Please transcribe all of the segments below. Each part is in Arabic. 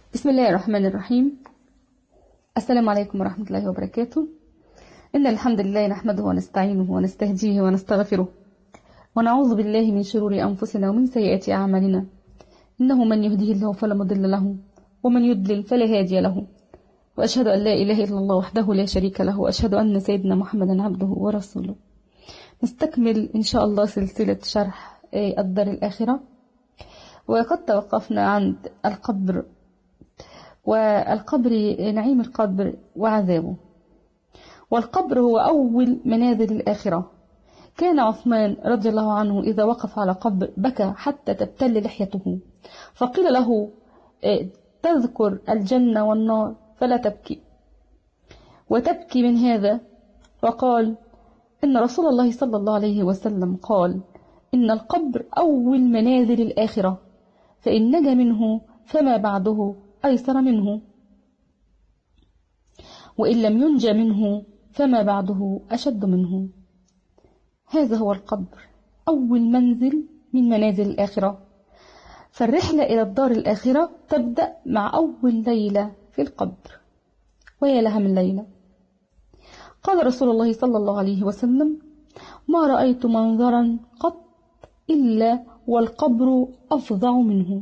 بسم الله الرحمن الرحيم. السلام عليكم ورحمة الله وبركاته. إن الحمد لله نحمده ونستعينه ونستهديه ونستغفره ونعوذ بالله من شرور أنفسنا ومن سيئات أعمالنا، إنه من يهديه الله فلا مضل له ومن يضلل فلا هادي له، وأشهد أن لا إله إلا الله وحده لا شريك له، وأشهد أن سيدنا محمدا عبده ورسوله. نستكمل إن شاء الله سلسلة شرح الدار الآخرة، وقد توقفنا عند القبر نعيم القبر وعذابه. والقبر هو أول منازل الآخرة. كان عثمان رضي الله عنه إذا وقف على قبر بكى حتى تبتل لحيته، فقيل له تذكر الجنة والنار فلا تبكي، وتبكي من هذا. وقال إن رسول الله صلى الله عليه وسلم قال إن القبر أول منازل الآخرة، فإن نجا منه فما بعده أيسر منه، وإن لم ينجى منه فما بعده أشد منه. هذا هو القبر، أول منزل من منازل الآخرة. فالرحلة إلى الدار الآخرة تبدأ مع أول ليلة في القبر، ويا لها من ليلة. قال رسول الله صلى الله عليه وسلم: ما رأيت منظرا قط إلا والقبر أفظع منه.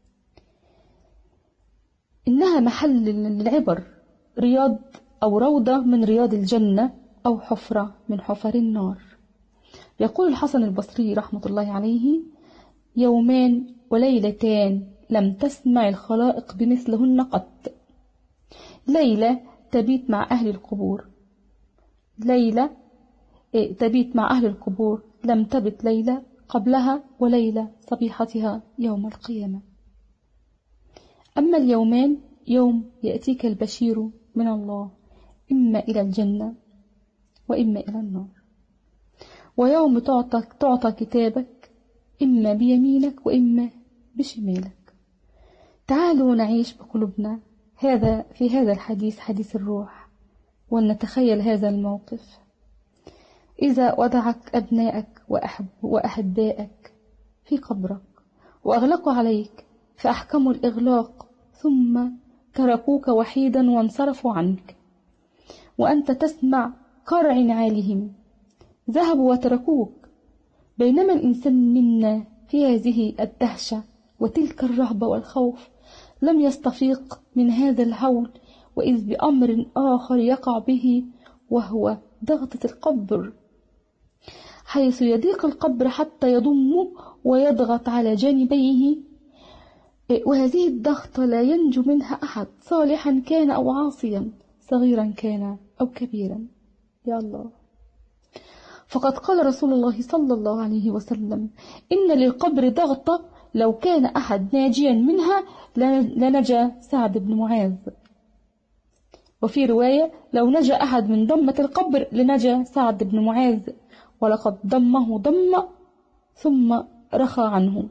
إنها محل للعبر، رياض أو روضة من رياض الجنة، أو حفرة من حفر النار. يقول الحسن البصري رحمة الله عليه: يومان وليلتان لم تسمع الخلائق بمثلهن قط. ليلة تبيت مع أهل القبور، ليلة تبيت مع أهل القبور لم تبت ليلة قبلها، وليلة صبيحتها يوم القيامة. أما اليومان، يوم يأتيك البشير من الله إما إلى الجنة وإما إلى النار، ويوم تعطى كتابك إما بيمينك وإما بشمالك. تعالوا نعيش بقلوبنا في هذا الحديث، حديث الروح، ونتخيل هذا الموقف. إذا وضعك أبنائك وأحبائك في قبرك وأغلقوا عليك فأحكموا الإغلاق، ثم تركوك وحيدا وانصرفوا عنك، وأنت تسمع قرع نعالهم، ذهبوا وتركوك، بينما الإنسان منا في هذه الدهشة وتلك الرهبة والخوف لم يستفيق من هذا الهول، وإذ بأمر آخر يقع به، وهو ضغطة القبر، حيث يضيق القبر حتى يضمه ويضغط على جانبيه. وهذه الضغطة لا ينجو منها أحد، صالحا كان أو عاصيا، صغيرا كان أو كبيرا. يا الله! فقد قال رسول الله صلى الله عليه وسلم: إن للقبر ضغطة لو كان أحد ناجيا منها لنجا سعد بن معاذ. وفي رواية: لو نجا أحد من ضمة القبر لنجا سعد بن معاذ، ولقد ضمه ضمة ثم رخى عنه.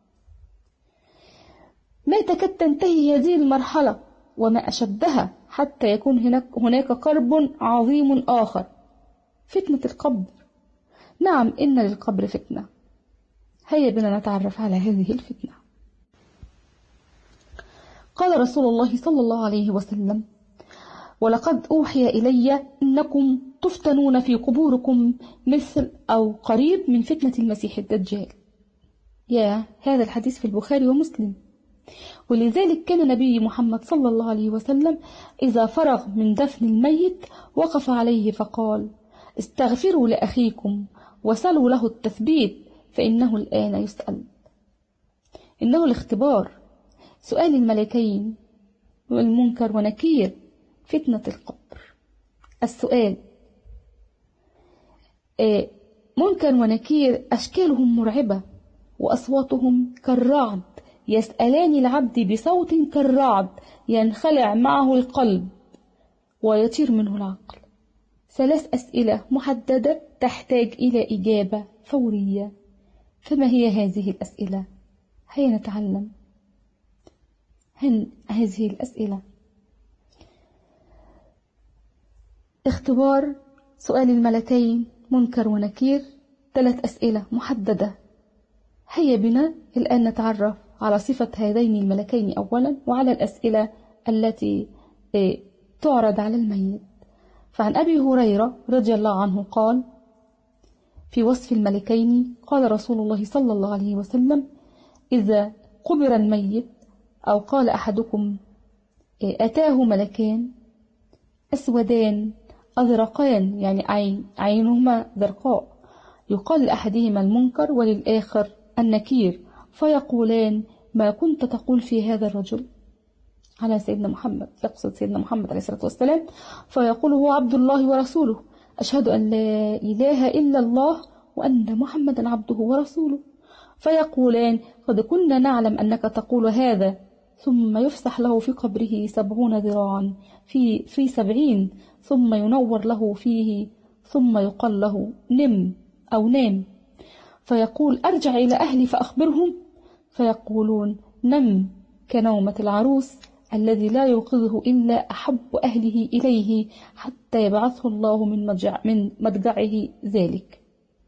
ما تكاد تنتهي هذه المرحلة وما أشدها، حتى يكون هناك قرب عظيم آخر، فتنة القبر. نعم، إن للقبر فتنة. هيا بنا نتعرف على هذه الفتنة. قال رسول الله صلى الله عليه وسلم: ولقد أوحي إلي إنكم تفتنون في قبوركم مثل أو قريب من فتنة المسيح الدجال. هذا الحديث في البخاري ومسلم. ولذلك كان نبي محمد صلى الله عليه وسلم إذا فرغ من دفن الميت وقف عليه فقال: استغفروا لأخيكم وسلوا له التثبيت، فإنه الآن يسأل. إنه الاختبار، سؤال الملكين والمنكر ونكير، فتنة القبر. السؤال، منكر ونكير أشكالهم مرعبة وأصواتهم كالرعد، يسألان العبد بصوت كالرعد ينخلع معه القلب ويطير منه العقل. 3 أسئلة محددة تحتاج إلى إجابة فورية. فما هي هذه الأسئلة؟ هيا نتعلم هذه الأسئلة. اختبار، سؤال الملكين، منكر ونكير، 3 أسئلة محددة. هيا بنا الآن نتعرف على صفة هذين الملكين أولا، وعلى الأسئلة التي تعرض على الميت. فعن أبي هريرة رضي الله عنه قال في وصف الملكين: قال رسول الله صلى الله عليه وسلم: إذا قبر الميت أو قال أحدكم أتاه ملكان أسودان أزرقان، يعني عينهما زرقاء، يقال لأحدهما المنكر وللآخر النكير، فيقولان: ما كنت تقول في هذا الرجل؟ على سيدنا محمد، يقصد سيدنا محمد عليه الصلاة والسلام، فيقول: هو عبد الله ورسوله، أشهد أن لا إله إلا الله وأن محمدا عبده ورسوله. فيقولان: قد كنا نعلم أنك تقول هذا. ثم يفسح له في قبره 70 ذراعا في 70، ثم ينور له فيه، ثم يقال له: نم أو نام. فيقول: أرجع إلى أهلي فأخبرهم. فيقولون: نم كنومة العروس الذي لا يوقظه إلا أحب أهله إليه حتى يبعثه الله من مضجعه ذلك.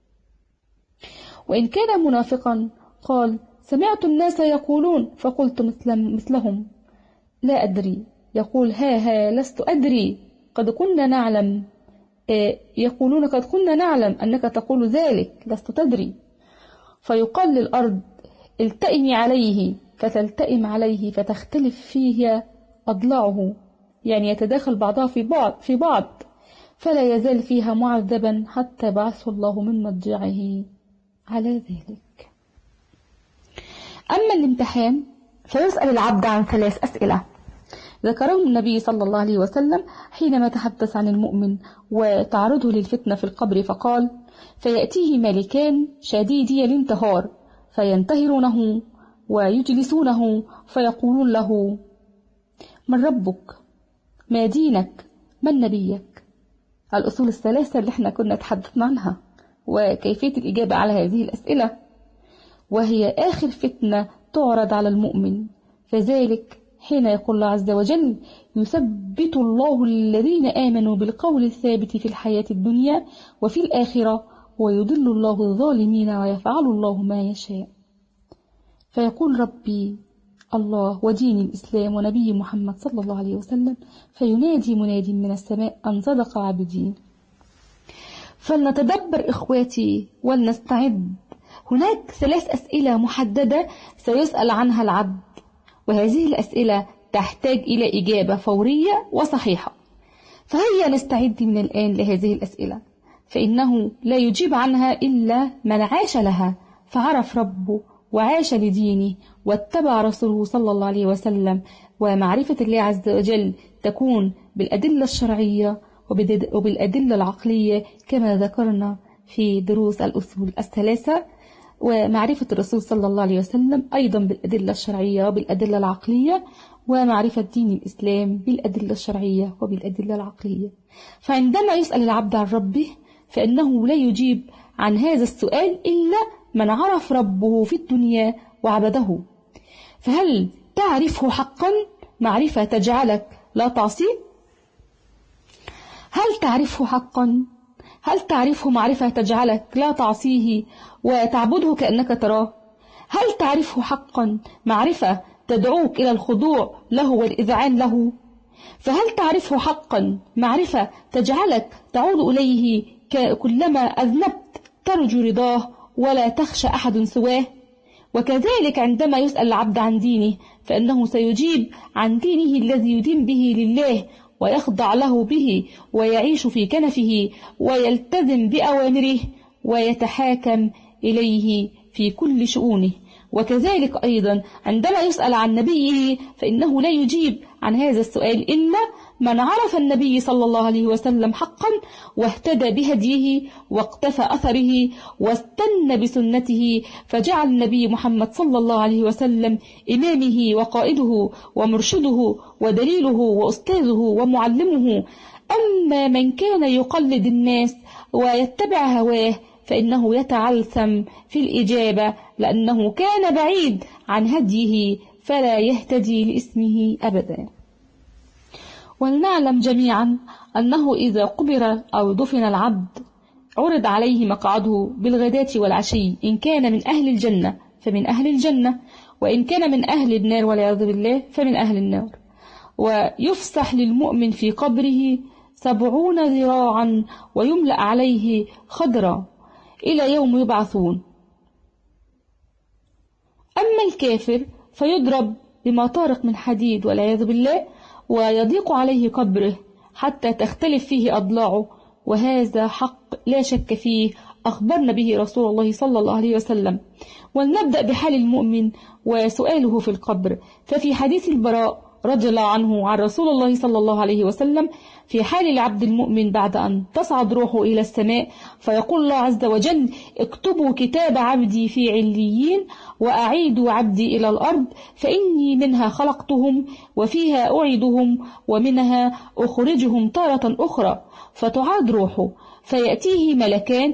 وإن كان منافقا قال: سمعت الناس يقولون فقلت مثلهم لا أدري. يقول: ها لست أدري، قد كنا نعلم. يقولون: قد كنا نعلم أنك تقول ذلك، لست تدري. فيقال للأرض: التئمي عليه، فتلتئم عليه، فتختلف فيه أضلاعه، يعني يتداخل بعضها في بعض، فلا يزال فيها معذبا حتى بعثه الله من مضجعه على ذلك. أما الامتحان فيسأل العبد عن 3 أسئلة ذكرهم النبي صلى الله عليه وسلم حينما تحدث عن المؤمن وتعرضه للفتنة في القبر، فقال: فيأتيه ملكان شديدي الانتهار فينتهرونه ويجلسونه، فيقولون له: من ربك؟ ما دينك؟ من نبيك؟ الأصول الثلاثة اللي احنا كنا تحدثنا عنها وكيفية الإجابة على هذه الأسئلة، وهي آخر فتنة تعرض على المؤمن. فذلك حين يقول الله عز وجل: يثبت الله الذين آمنوا بالقول الثابت في الحياة الدنيا وفي الآخرة ويضل الله الظالمين ويفعل الله ما يشاء. فيقول: ربي الله ودين الإسلام ونبي محمد صلى الله عليه وسلم، فينادي مناد من السماء أن صدق عبدي. فلنتدبر إخواتي ولنستعد. هناك 3 أسئلة محددة سيسأل عنها العبد، وهذه الأسئلة تحتاج إلى إجابة فورية وصحيحة. فهيا نستعد من الآن لهذه الأسئلة، فإنه لا يجيب عنها إلا من عاش لها فعرف ربه وعاش لدينه واتبع رسوله صلى الله عليه وسلم. ومعرفة الله عز وجل تكون بالأدلة الشرعية وبالأدلة العقلية كما ذكرنا في دروس الأصول الثلاثة، ومعرفة الرسول صلى الله عليه وسلم أيضا بالأدلة الشرعية وبالأدلة العقلية، ومعرفة دين الإسلام بالأدلة الشرعية وبالأدلة العقلية. فعندما يسأل العبد عن ربه فإنه لا يجيب عن هذا السؤال إلا من عرف ربه في الدنيا وعبده. فهل تعرفه حقا معرفة تجعلك لا تعصيه؟ هل تعرفه حقا؟ هل تعرفه معرفة تجعلك لا تعصيه وتعبده كأنك تراه؟ هل تعرفه حقا معرفة تدعوك إلى الخضوع له والإذعان له؟ فهل تعرفه حقا معرفة تجعلك تعود إليه كلما أذنبت ترجو رضاه ولا تخشى أحد سواه؟ وكذلك عندما يسأل العبد عن دينه فإنه سيجيب عن دينه الذي يدين به لله ويخضع له به ويعيش في كنفه ويلتزم بأوامره ويتحاكم إليه في كل شؤونه. وكذلك أيضا عندما يسأل عن نبيه فإنه لا يجيب عن هذا السؤال إلا من عرف النبي صلى الله عليه وسلم حقا واهتدى بهديه واقتفى أثره واستنى بسنته، فجعل النبي محمد صلى الله عليه وسلم إمامه وقائده ومرشده ودليله وأستاذه ومعلمه. أما من كان يقلد الناس ويتبع هواه فإنه يتعلثم في الإجابة لأنه كان بعيد عن هديه فلا يهتدي لاسمه أبدا. ولنعلم جميعا أنه إذا قبر أو دفن العبد عرض عليه مقعده بالغداة والعشي، إن كان من أهل الجنة فمن أهل الجنة، وإن كان من أهل النار والعياذ بالله فمن أهل النار. ويفسح للمؤمن في قبره 70 ذراعا ويملأ عليه خضرا إلى يوم يبعثون. أما الكافر فيضرب بمطارق من حديد والعياذ بالله، ويضيق عليه قبره حتى تختلف فيه أضلاعه، وهذا حق لا شك فيه، أخبرنا به رسول الله صلى الله عليه وسلم. ولنبدأ بحال المؤمن وسؤاله في القبر. ففي حديث البراء رضي الله عنه عن رسول الله صلى الله عليه وسلم في حال العبد المؤمن بعد أن تصعد روحه إلى السماء، فيقول الله عز وجل: اكتبوا كتاب عبدي في عليين، وأعيدوا عبدي إلى الأرض، فإني منها خلقتهم وفيها أعيدهم ومنها أخرجهم تارة أخرى. فتعاد روحه، فيأتيه ملكان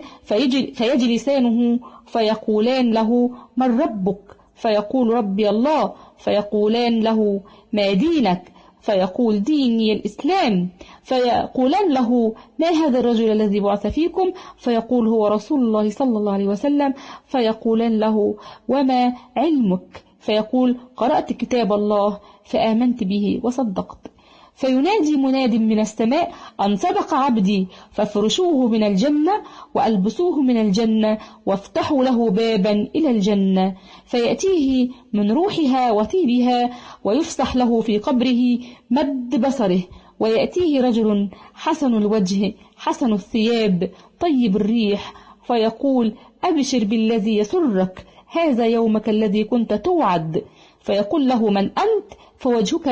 فيجلسانه فيقولان له: من ربك؟ فيقول: ربي الله. فيقولان له: ما دينك؟ فيقول: ديني الإسلام. فيقولان له: ما هذا الرجل الذي بعث فيكم؟ فيقول: هو رسول الله صلى الله عليه وسلم. فيقولان له: وما علمك؟ فيقول: قرأت كتاب الله فآمنت به وصدقت. فينادي مناد من السماء: أن صدق عبدي، فافرشوه من الجنة وألبسوه من الجنة وافتحوا له بابا إلى الجنة، فيأتيه من روحها وطيبها، ويفسح له في قبره مد بصره، ويأتيه رجل حسن الوجه حسن الثياب طيب الريح، فيقول: أبشر بالذي يسرك، هذا يومك الذي كنت توعد. فيقول له: من أنت؟ فوجهك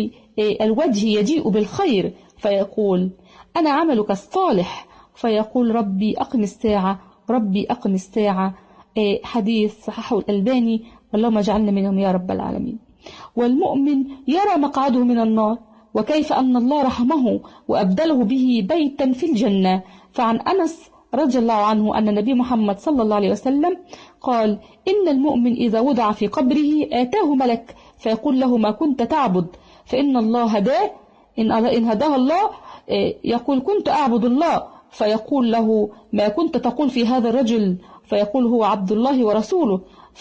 الوجه يجيء بالخير. فيقول: أنا عملك الصالح. فيقول: ربي أقم الساعة، ربي أقم الساعة. حديث صححه الألباني، اللهم اجعلنا منهم يا رب العالمين. والمؤمن يرى مقعده من النار، وكيف أن الله رحمه وأبدله به بيتا في الجنة. فعن أنس رضي الله عنه أن النبي محمد صلى الله عليه وسلم قال: إن المؤمن إذا وضع في قبره آتاه ملك فيقول له: ما كنت تعبد؟ فإن الله هداه، إن هداه الله يقول: كنت أعبد الله. فيقول له: ما كنت تقول في هذا الرجل؟ فيقول: هو عبد الله ورسوله.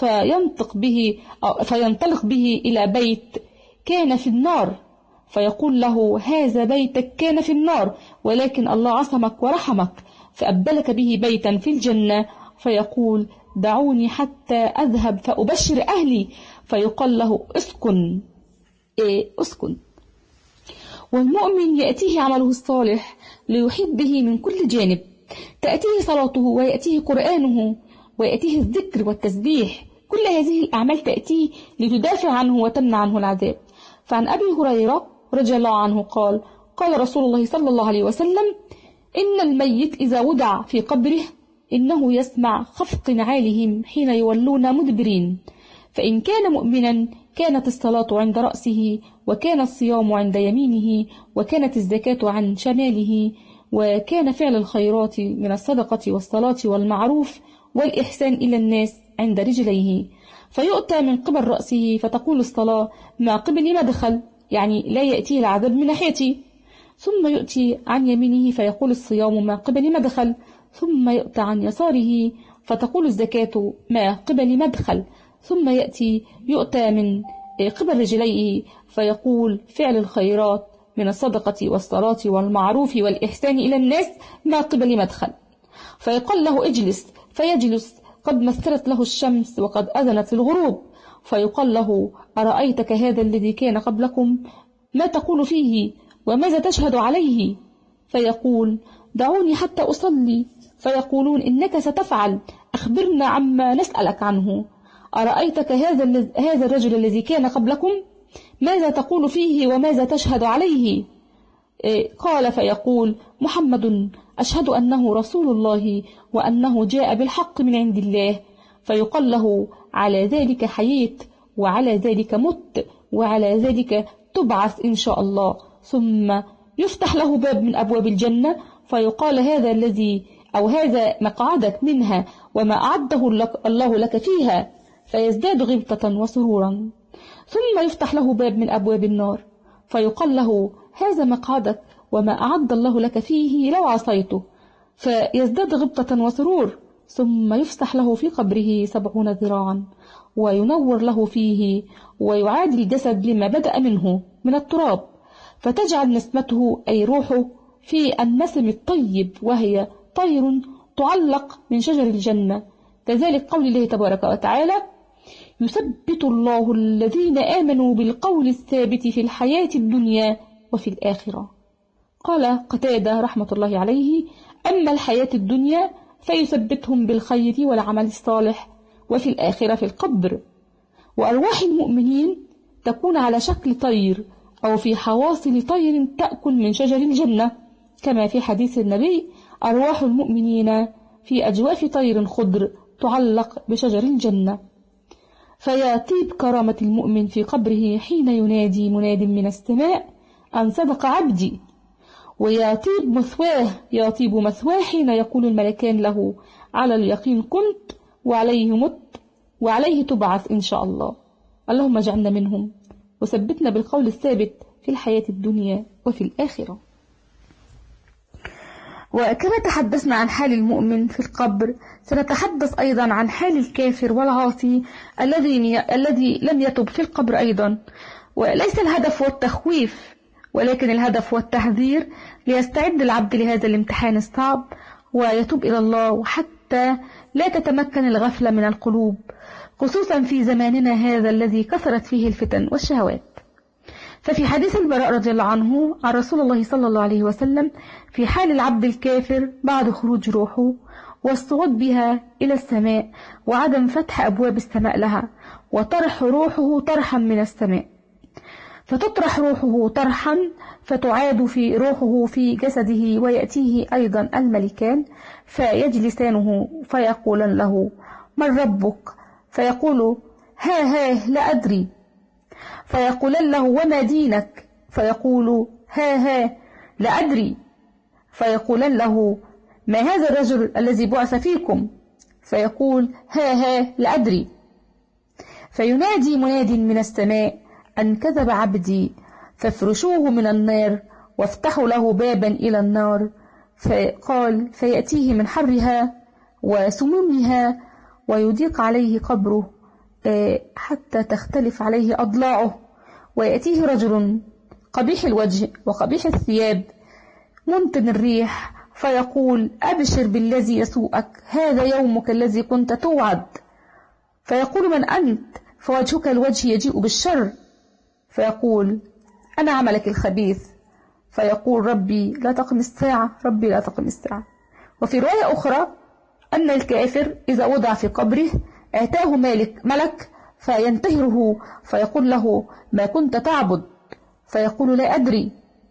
فينطلق به إلى بيت كان في النار، فيقول له: هذا بيتك كان في النار، ولكن الله عصمك ورحمك فأبدلك به بيتا في الجنة. فيقول: دعوني حتى أذهب فأبشر أهلي. فيقال له: اسكن اسكن. والمؤمن يأتيه عمله الصالح ليحيط به من كل جانب، تأتيه صلاته ويأتيه قرآنه ويأتيه الذكر والتسبيح، كل هذه الأعمال تأتيه لتدافع عنه وتمنع عنه العذاب. فعن أبي هريرة رضي الله عنه قال: قال رسول الله صلى الله عليه وسلم: إن الميت إذا وضع في قبره إنه يسمع خفق نعالهم حين يولون مدبرين، فإن كان مؤمنا كانت الصلاة عند رأسه، وكان الصيام عند يمينه، وكانت الزكاة عن شماله، وكان فعل الخيرات من الصدقة والصلاة والمعروف والإحسان إلى الناس عند رجليه. فيؤتى من قبل رأسه فتقول الصلاة: ما قبل مدخل، يعني لا يأتيه العذاب من ناحيته. ثم يؤتي عن يمينه فيقول الصيام: ما قبل مدخل. ثم يؤتى عن يساره فتقول الزكاة: ما قبل مدخل. ثم يؤتى من قبل رجليه فيقول: فعل الخيرات من الصدقة والصلاة والمعروف والإحسان إلى الناس ما قبل مدخل. فيقال له: اجلس، فيجلس قد مثلت له الشمس وقد أذنت الغروب. فيقال له: أرأيتك هذا الذي كان قبلكم؟ ما تقول فيه وماذا تشهد عليه؟ فيقول: دعوني حتى أصلي. فيقولون: إنك ستفعل، أخبرنا عما نسألك عنه. أرأيتك هذا الرجل الذي كان قبلكم؟ ماذا تقول فيه وماذا تشهد عليه؟ قال: فيقول: محمد أشهد أنه رسول الله وأنه جاء بالحق من عند الله. فيقال له: على ذلك حييت، وعلى ذلك مت، وعلى ذلك تبعث إن شاء الله. ثم يفتح له باب من أبواب الجنة، فيقال: هذا مقعدك منها وما أعده الله لك فيها، فيزداد غبطة وسرورا. ثم يفتح له باب من أبواب النار، فيقال له: هذا مقعدك وما أعد الله لك فيه لو عصيته، فيزداد غبطة وسرور. ثم يفسح له في قبره 70 ذراعا وينور له فيه ويعاد الجسد لما بدأ منه من التراب، فتجعل نسمته أي روحه في النسم الطيب، وهي طير تعلق من شجر الجنة. كذلك قول الله تبارك وتعالى: يثبت الله الذين آمنوا بالقول الثابت في الحياة الدنيا وفي الآخرة. قال قتادة رحمة الله عليه: أما الحياة الدنيا فيثبتهم بالخير والعمل الصالح، وفي الآخرة في القبر. وأرواح المؤمنين تكون على شكل طير أو في حواصل طير تأكل من شجر الجنة، كما في حديث النبي: أرواح المؤمنين في أجواف طير خضر تعلق بشجر الجنة. فيا طيب كرامة المؤمن في قبره حين ينادي مناد من السماء أن صدق عبدي، ويا طيب مثواه، يا طيب مثواه حين يقول الملكان له: على اليقين كنت وعليه مت وعليه تبعث إن شاء الله. اللهم اجعلنا منهم وثبتنا بالقول الثابت في الحياة الدنيا وفي الآخرة. وكما تحدثنا عن حال المؤمن في القبر، سنتحدث أيضا عن حال الكافر والعاصي الذي لم يتب في القبر أيضا. وليس الهدف هو التخويف، ولكن الهدف هو التحذير، ليستعد العبد لهذا الامتحان الصعب ويتوب إلى الله، حتى لا تتمكن الغفلة من القلوب، خصوصا في زماننا هذا الذي كثرت فيه الفتن والشهوات. ففي حديث البراء رضي الله عنه عن رسول الله صلى الله عليه وسلم في حال العبد الكافر بعد خروج روحه والصعود بها إلى السماء وعدم فتح أبواب السماء لها وطرح روحه طرحا من السماء، فتطرح روحه طرحا فتعاد في روحه في جسده، ويأتيه أيضا الملكان فيجلسانه فيقولان له: من ربك؟ فيقول: ها لا أدري. فيقولان له: وما دينك؟ فيقول: ها لا أدري. فيقولان له: ما هذا الرجل الذي بعث فيكم؟ فيقول: ها لا أدري. فينادي مناد من السماء أن كذب عبدي، فافرشوه من النار وافتحوا له بابا إلى النار. فقال: فيأتيه من حرها وسمومها ويضيق عليه قبره حتى تختلف عليه أضلاعه، ويأتيه رجل قبيح الوجه وقبيح الثياب منتن الريح، فيقول: أبشر بالذي يسوءك، هذا يومك الذي كنت توعد. فيقول: من أنت؟ فوجهك الوجه يجيء بالشر. فيقول: أنا عملك الخبيث. فيقول: ربي لا تقم الساعة، ربي لا تقم الساعة. وفي رواية أخرى أن الكافر إذا وضع في قبره أتاه ملك فينتهره فيقول له: ما كنت تعبد؟ فيقول: لا أدري.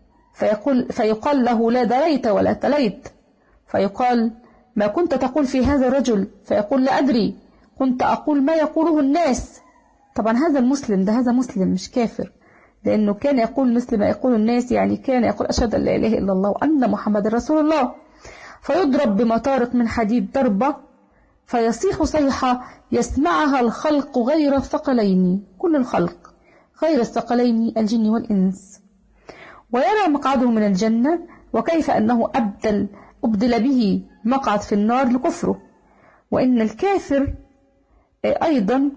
فيقال له: لا دريت ولا تليت. فيقال: ما كنت تقول في هذا الرجل؟ فيقول: لا أدري، كنت أقول ما يقوله الناس. طبعا هذا المسلم، هذا مسلم مش كافر، لأنه كان يقول مثل ما يقول الناس، يعني كان يقول: أشهد أن لا إله إلا الله وأن محمد رسول الله. فيضرب بمطارق من حديد ضربة فيصيح صيحة يسمعها الخلق غير الثقلين، كل الخلق غير الثقلين الجن والإنس، ويرى مقعده من الجنة، وكيف أنه أبدل به مقعد في النار لكفره. وإن الكافر أيضا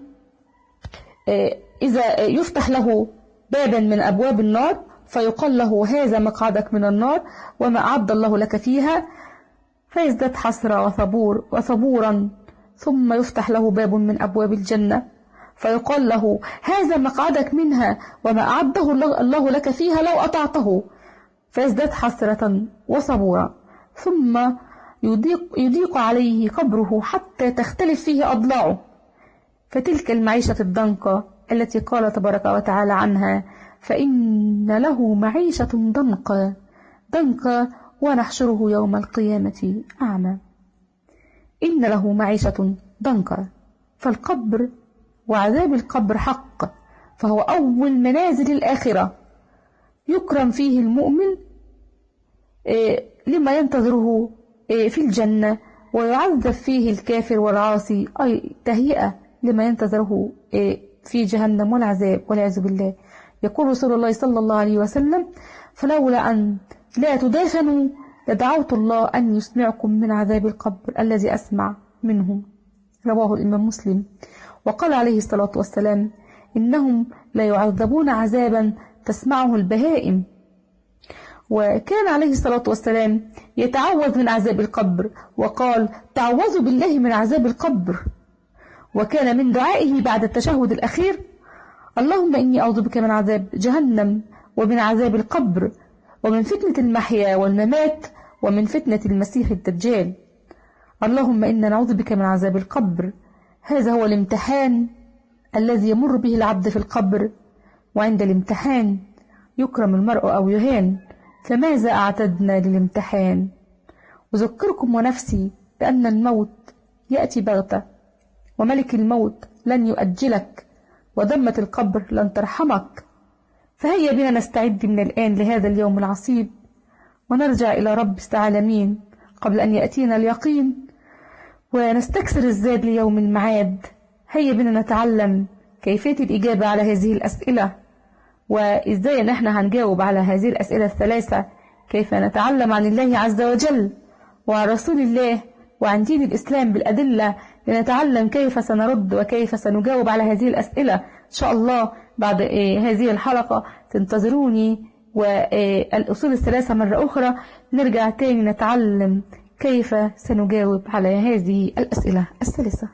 إذا يفتح له بابا من أبواب النار فيقال له: هذا مقعدك من النار وما أعد الله لك فيها، فيزداد حسرة وثبورا، ثم يفتح له باب من أبواب الجنة فيقال له: هذا مقعدك منها وما أعده الله لك فيها لو أطعته، فيزداد حسرة وصبورا، ثم يضيق عليه قبره حتى تختلف فيه أضلاعه. فتلك المعيشة الضنكة التي قال تبارك وتعالى عنها: فإن له معيشة ضنكا ونحشره يوم القيامة أعمى. إن له معيشة ضنكا، فالقبر وعذاب القبر حق، فهو أول منازل الآخرة يكرم فيه المؤمن لما ينتظره في الجنة، ويعذب فيه الكافر والعاصي أي تهيئة لما ينتظره في جهنم والعذاب والعياذ بالله. يقول رسول الله صلى الله عليه وسلم: فلولا أن لا تدافنوا لدعوت الله أن يسمعكم من عذاب القبر الذي أسمع منهم، رواه الإمام مسلم. وقال عليه الصلاة والسلام: إنهم لا يعذبون عذابا تسمعه البهائم. وكان عليه الصلاة والسلام يتعوذ من عذاب القبر، وقال: تعوذوا بالله من عذاب القبر. وكان من دعائه بعد التشهد الأخير: اللهم إني أعوذ بك من عذاب جهنم، ومن عذاب القبر، ومن فتنة المحيا والممات، ومن فتنة المسيح الدجال. اللهم إنا نعوذ بك من عذاب القبر. هذا هو الامتحان الذي يمر به العبد في القبر، وعند الامتحان يكرم المرء أو يهان. فماذا أعتدنا للامتحان؟ أذكركم ونفسي بأن الموت يأتي بغتة، وملك الموت لن يؤجلك، وذمة القبر لن ترحمك. فهيا بنا نستعد من الآن لهذا اليوم العصيب، ونرجع إلى رب العالمين قبل أن يأتينا اليقين، ونستكثر الزاد ليوم المعاد. هيا بنا نتعلم كيفية الإجابة على هذه الأسئلة، وإزاي نحن هنجاوب على هذه الأسئلة الثلاثة. كيف نتعلم عن الله عز وجل وعن رسول الله وعن دين الإسلام بالأدلة، لنتعلم كيف سنرد وكيف سنجاوب على هذه الأسئلة. إن شاء الله بعد هذه الحلقة تنتظروني، والأصول الثلاثة مرة أخرى نرجع تاني نتعلم كيف سنجاوب على هذه الأسئلة الثلاثة.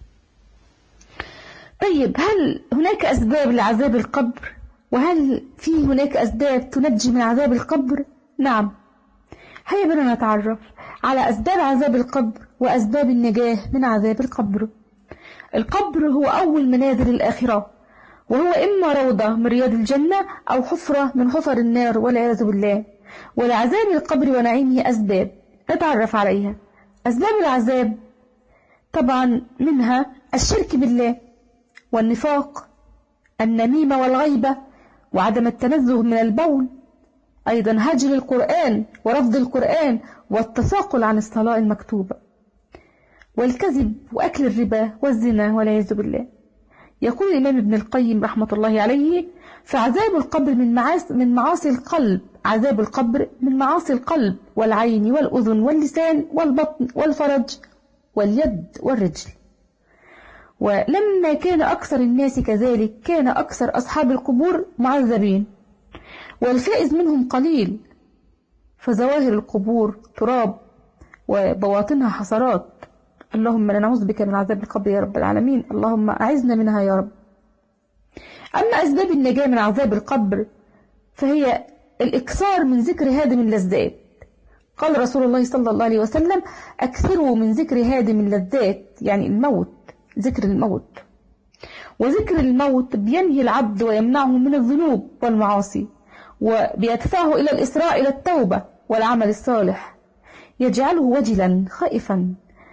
طيب، هل هناك أسباب لعذاب القبر؟ وهل في هناك أسباب تنجي من عذاب القبر؟ نعم. هيا بنا نتعرف على أسباب عذاب القبر وأسباب النجاة من عذاب القبر. القبر هو أول منازل الآخرة، وهو إما روضة من رياض الجنة أو حفرة من حفر النار والعياذ بالله. ولعذاب القبر ونعيمه أسباب نتعرف عليها. أسباب العذاب طبعا منها الشرك بالله، والنفاق، النميمة والغيبة، وعدم التنزه من البول، أيضا هجر القرآن ورفض القرآن، والتثاقل عن الصلاة المكتوبة، والكذب وأكل الربا والزنا والعياذ بالله. يقول الإمام ابن القيم رحمة الله عليه: فعذاب القبر من معاصي القلب. عذاب القبر من معاصي القلب والعين والأذن واللسان والبطن والفرج واليد والرجل. ولما كان أكثر الناس كذلك، كان أكثر أصحاب القبور معذبين، والفائز منهم قليل. فظواهر القبور تراب، وبواطنها حسرات. اللهم نعوذ بك من عذاب القبر يا رب العالمين، اللهم أعزنا منها يا رب. أما أسباب النجاة من عذاب القبر فهي الإكثار من ذكر هادم اللذات. قال رسول الله صلى الله عليه وسلم: أكثروا من ذكر هادم اللذات، يعني الموت، ذكر الموت. وذكر الموت بينهي العبد ويمنعه من الذنوب والمعاصي، وبيدفعه إلى الإسراء إلى التوبة والعمل الصالح، يجعله وجلا خائفا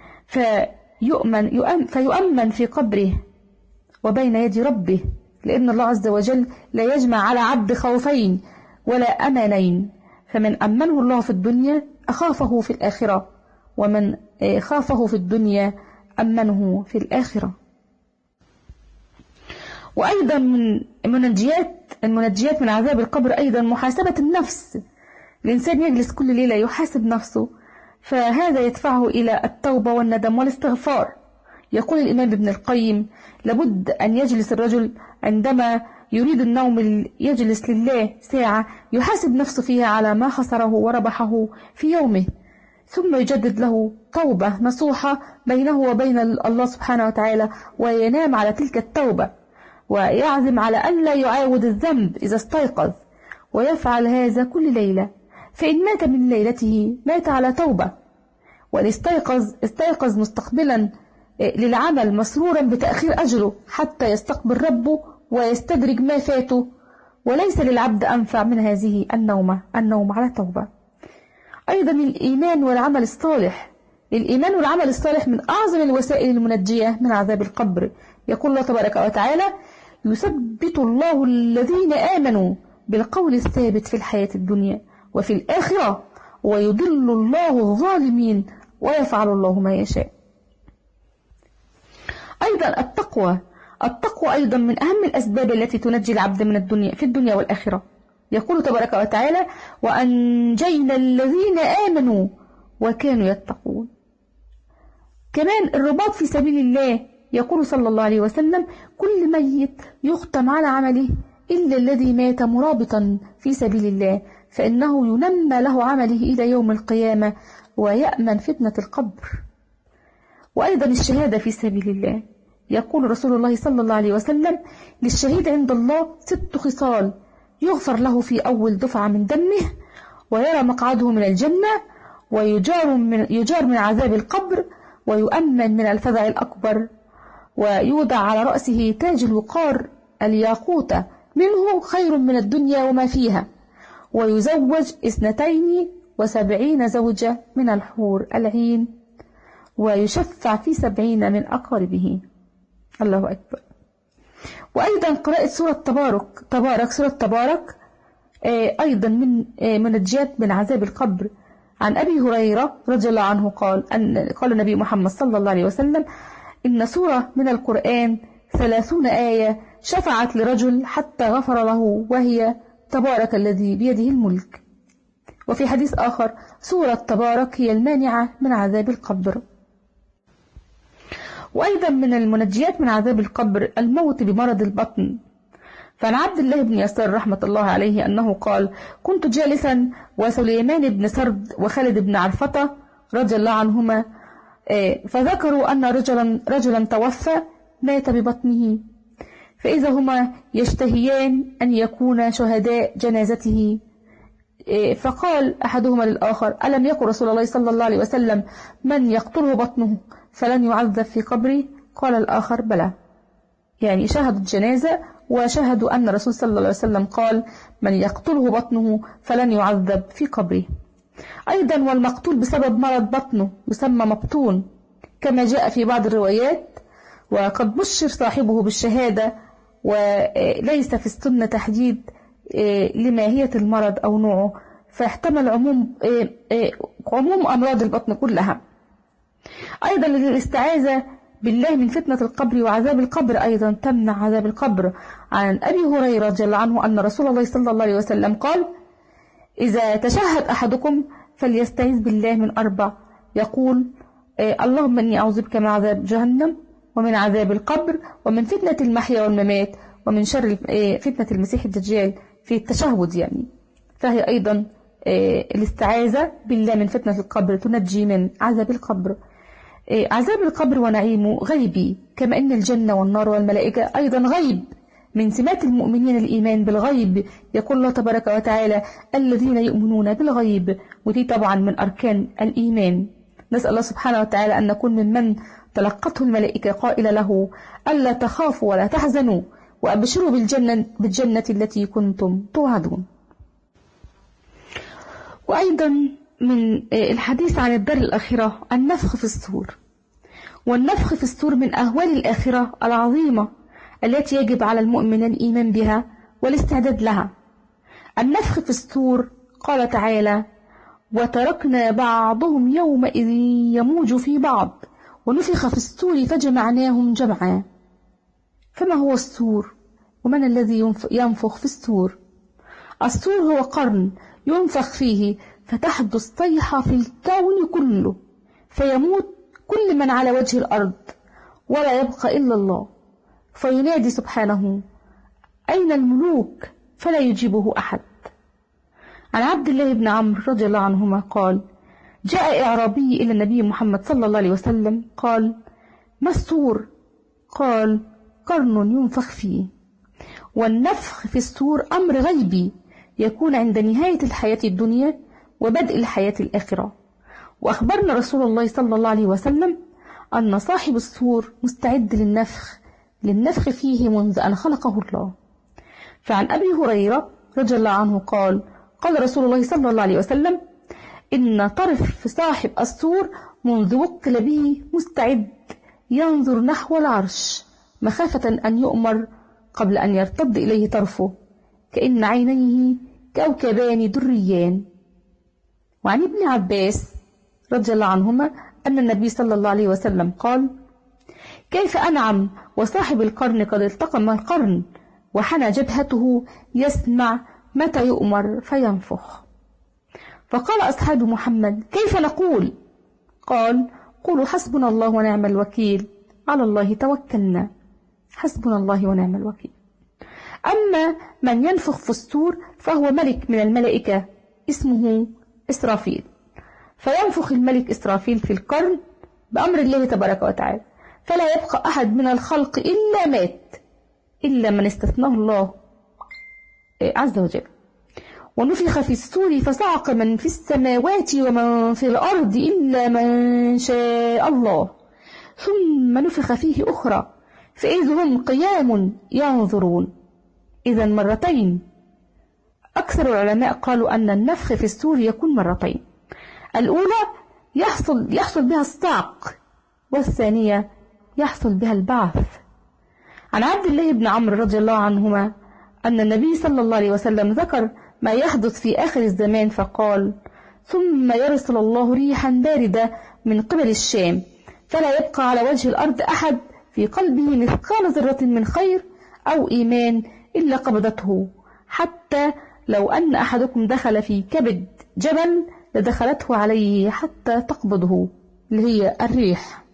فيؤمن في قبره وبين يدي ربه، لأن الله عز وجل لا يجمع على عبد خوفين ولا أمانين. فمن أمنه الله في الدنيا أخافه في الآخرة، ومن خافه في الدنيا أمنه في الآخرة. وأيضا من المنجيات من عذاب القبر أيضا محاسبة النفس. الإنسان يجلس كل ليلة يحاسب نفسه، فهذا يدفعه إلى التوبة والندم والاستغفار. يقول الإمام ابن القيم: لابد أن يجلس الرجل عندما يريد النوم، يجلس لله ساعة يحاسب نفسه فيها على ما خسره وربحه في يومه، ثم يجدد له توبة نصوحة بينه وبين الله سبحانه وتعالى، وينام على تلك التوبة، ويعزم على أن لا يعاود الذنب إذا استيقظ، ويفعل هذا كل ليلة. فإن مات من ليلته مات على توبة، وإن استيقظ مستقبلا للعمل مسرورا بتأخير أجره حتى يستقبل ربه ويستدرج ما فاته. وليس للعبد أنفع من هذه النوم على توبة. أيضا الإيمان والعمل الصالح. الإيمان والعمل الصالح من أعظم الوسائل المنجية من عذاب القبر. يقول الله تبارك وتعالى: يثبت الله الذين آمنوا بالقول الثابت في الحياة الدنيا وفي الآخرة، ويضل الله الظالمين، ويفعل الله ما يشاء. أيضا التقوى أيضا من أهم الأسباب التي تنجي العبد من الدنيا في الدنيا والآخرة. يقول تبارك وتعالى: وأنجينا الذين آمنوا وكانوا يتقون. كمان الرباط في سبيل الله، يقول صلى الله عليه وسلم: كل ميت يختم على عمله إلا الذي مات مرابطا في سبيل الله، فإنه ينمى له عمله إلى يوم القيامة ويأمن فتنة القبر. وأيضا الشهادة في سبيل الله، يقول رسول الله صلى الله عليه وسلم: للشهيد عند الله 6 خصال: يغفر له في أول دفعة من دمه، ويرى مقعده من الجنة، ويجار من عذاب القبر، ويؤمن من الفزع الأكبر، ويوضع على رأسه تاج الوقار الياقوت منه خير من الدنيا وما فيها، ويزوج 72 زوجة من الحور العين، ويشفع في 70 من أقاربه. الله أكبر. وأيضا قراءة سورة تبارك أيضا من منجات من عذاب القبر. عن أبي هريرة رضي الله عنه قال النبي محمد صلى الله عليه وسلم: إن سورة من القرآن 30 آية شفعت لرجل حتى غفر له، وهي تبارك الذي بيده الملك. وفي حديث آخر: سورة تبارك هي المانعة من عذاب القبر. وأيضا من المنجيات من عذاب القبر الموت بمرض البطن. فعن عبد الله بن يسار رحمة الله عليه أنه قال: كنت جالسا وسليمان بن سرد وخالد بن عرفطة رضي الله عنهما، فذكروا أن رجلا توفى مات ببطنه، فإذا هما يشتهيان أن يكون شهداء جنازته. فقال أحدهما للآخر: ألم يقل رسول الله صلى الله عليه وسلم: من يقتله بطنه فلن يعذب في قبره؟ قال الآخر: بلى. يعني شاهدوا الجنازة وشاهدوا أن الرسول صلى الله عليه وسلم قال: من يقتله بطنه فلن يعذب في قبره. أيضا والمقتول بسبب مرض بطنه يسمى مبطون، كما جاء في بعض الروايات، وقد بشر صاحبه بالشهادة، وليس في السنة تحديد لماهية المرض أو نوعه، فاحتمل عموم أمراض البطن كلها. أيضا الاستعاذة بالله من فتنة القبر وعذاب القبر أيضا تمنع عذاب القبر. عن أبي هريرة رضي الله عنه أن رسول الله صلى الله عليه وسلم قال: إذا تشهد أحدكم فليستعيذ بالله من 4، يقول: اللهم إني أعوذ بك من عذاب جهنم، ومن عذاب القبر، ومن فتنة المحيا والممات، ومن شر فتنة المسيح الدجال، في التشهد يعني. فهي أيضا الاستعاذة بالله من فتنة القبر تنجي من عذاب القبر. عذاب القبر ونعيمه غيبي، كما أن الجنة والنار والملائكة أيضا غيب. من سمات المؤمنين الإيمان بالغيب، يقول الله تبارك وتعالى: الذين يؤمنون بالغيب، ودي طبعا من أركان الإيمان. نسأل الله سبحانه وتعالى أن نكون ممن تلقته الملائكة قائلة له: ألا تخافوا ولا تحزنوا وأبشروا بالجنة التي كنتم توعدون. وأيضا من الحديث عن الدار الآخرة النفخ في الصور. والنفخ في الصور من أهوال الآخرة العظيمة التي يجب على المؤمن الإيمان بها والاستعداد لها. النفخ في الصور، قال تعالى: وتركنا بعضهم يومئذ يموج في بعض ونفخ في الصور فجمعناهم جمعا. فما هو الصور؟ ومن الذي ينفخ في الصور؟ الصور هو قرن ينفخ فيه فتحدث صيحة في الكون كله، فيموت كل من على وجه الأرض ولا يبقى إلا الله، فينادي سبحانه: أين الملوك؟ فلا يجيبه أحد. عن عبد الله بن عمرو رضي الله عنهما قال: جاء إعرابي إلى النبي محمد صلى الله عليه وسلم قال: ما الصور؟ قال: قرن ينفخ فيه. والنفخ في الصور أمر غيبي يكون عند نهاية الحياة الدنيا وبدء الحياة الآخرة. وأخبرنا رسول الله صلى الله عليه وسلم أن صاحب الصور مستعد للنفخ فيه منذ أن خلقه الله. فعن أبي هريرة رضي الله عنه قال: قال رسول الله صلى الله عليه وسلم: إن طرف صاحب الصور منذ وكل به مستعد ينظر نحو العرش مخافة أن يؤمر قبل أن يرتد إليه طرفه، كأن عينيه كوكبان دريان. وعن ابن عباس رضي الله عنهما أن النبي صلى الله عليه وسلم قال: كيف أنعم وصاحب القرن قد التقم القرن وحنى جبهته يسمع متى يؤمر فينفخ. فقال أصحاب محمد: كيف نقول؟ قال: قولوا حسبنا الله ونعم الوكيل، على الله توكلنا، حسبنا الله ونعم الوكيل. أما من ينفخ في الصور فهو ملك من الملائكة اسمه إسرافيل، فينفخ الملك إسرافيل في القرن بأمر الله تبارك وتعالى، فلا يبقى أحد من الخلق إلا مات، إلا من استثناه الله عز وجل. ونفخ في الصور فصعق من في السماوات ومن في الأرض إلا من شاء الله، ثم نفخ فيه أخرى فإذ هم قيام ينظرون. إذا مرتين. أكثر العلماء قالوا أن النفخ في الصور يكون مرتين، الأولى يحصل بها الصعق، والثانية يحصل بها البعث. عن عبد الله بن عمرو رضي الله عنهما أن النبي صلى الله عليه وسلم ذكر ما يحدث في آخر الزمان فقال: ثم يرسل الله ريحا باردة من قبل الشام، فلا يبقى على وجه الأرض أحد في قلبه مثقال ذرة من خير أو إيمان إلا قبضته، حتى لو أن أحدكم دخل في كبد جبل لدخلته عليه حتى تقبضه، اللي هي الريح.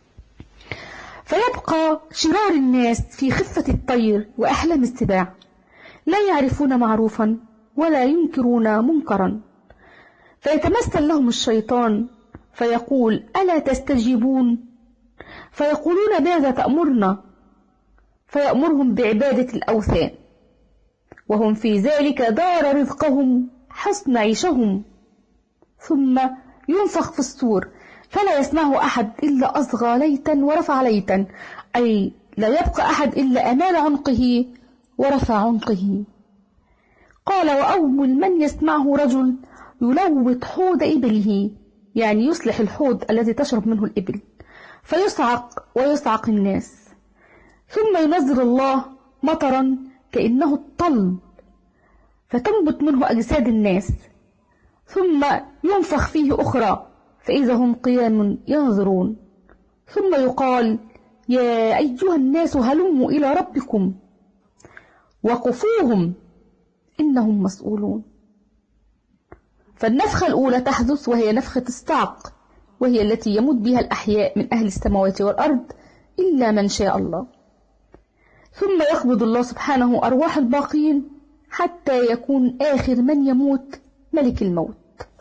فيبقى شرار الناس في خفة الطير وأحلام السباع، لا يعرفون معروفا ولا ينكرون منكرا، فيتمثل لهم الشيطان فيقول: ألا تستجيبون؟ فيقولون: ماذا تأمرنا؟ فيأمرهم بعبادة الأوثان، وهم في ذلك دار رزقهم حسن عيشهم. ثم ينفخ في الصور فلا يسمعه أحد إلا أصغى ليتا ورفع ليتا، أي لا يبقى أحد إلا أمال عنقه ورفع عنقه. قال: وأول من يسمعه رجل يلوط حوض إبله، يعني يصلح الحوض الذي تشرب منه الإبل، فيصعق ويصعق الناس، ثم ينزل الله مطرا كأنه الطل فتنبت منه أجساد الناس، ثم ينفخ فيه أخرى فإذا هم قيام ينظرون، ثم يقال: يا أيها الناس هلموا إلى ربكم وقفوهم إنهم مسؤولون. فالنفخة الأولى تحدث وهي نفخة الصعق، وهي التي يموت بها الأحياء من أهل السماوات والأرض إلا من شاء الله، ثم يقبض الله سبحانه أرواح الباقين حتى يكون آخر من يموت ملك الموت.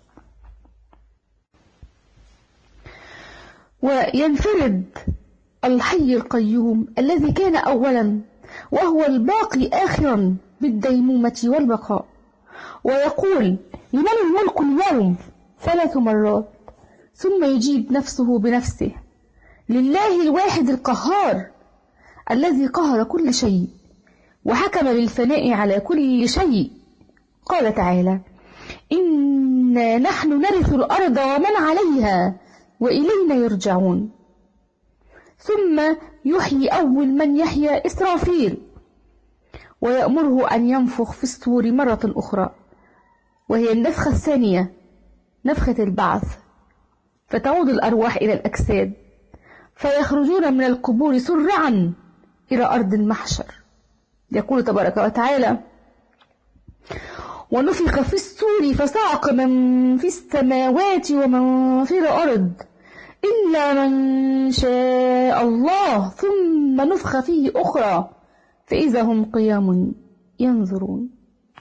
وينفرد الحي القيوم الذي كان أولا وهو الباقي آخرا بالديمومة والبقاء، ويقول: لمن الملك اليوم 3 مرات، ثم يجيب نفسه بنفسه: لله الواحد القهار الذي قهر كل شيء وحكم بالفناء على كل شيء. قال تعالى: إنا نحن نرث الأرض ومن عليها وإلينا يرجعون. ثم يحيي أول من يحيى إسرافيل، ويأمره أن ينفخ في الصور مرة أخرى، وهي النفخة الثانية، نفخة البعث، فتعود الأرواح إلى الأجساد فيخرجون من القبور سرعا إلى أرض المحشر. يقول تبارك وتعالى: ونفخ في الصور فصعق من في السماوات ومن في الأرض إلا من شاء الله، ثم نفخ فيه أخرى فإذا هم قيام ينظرون.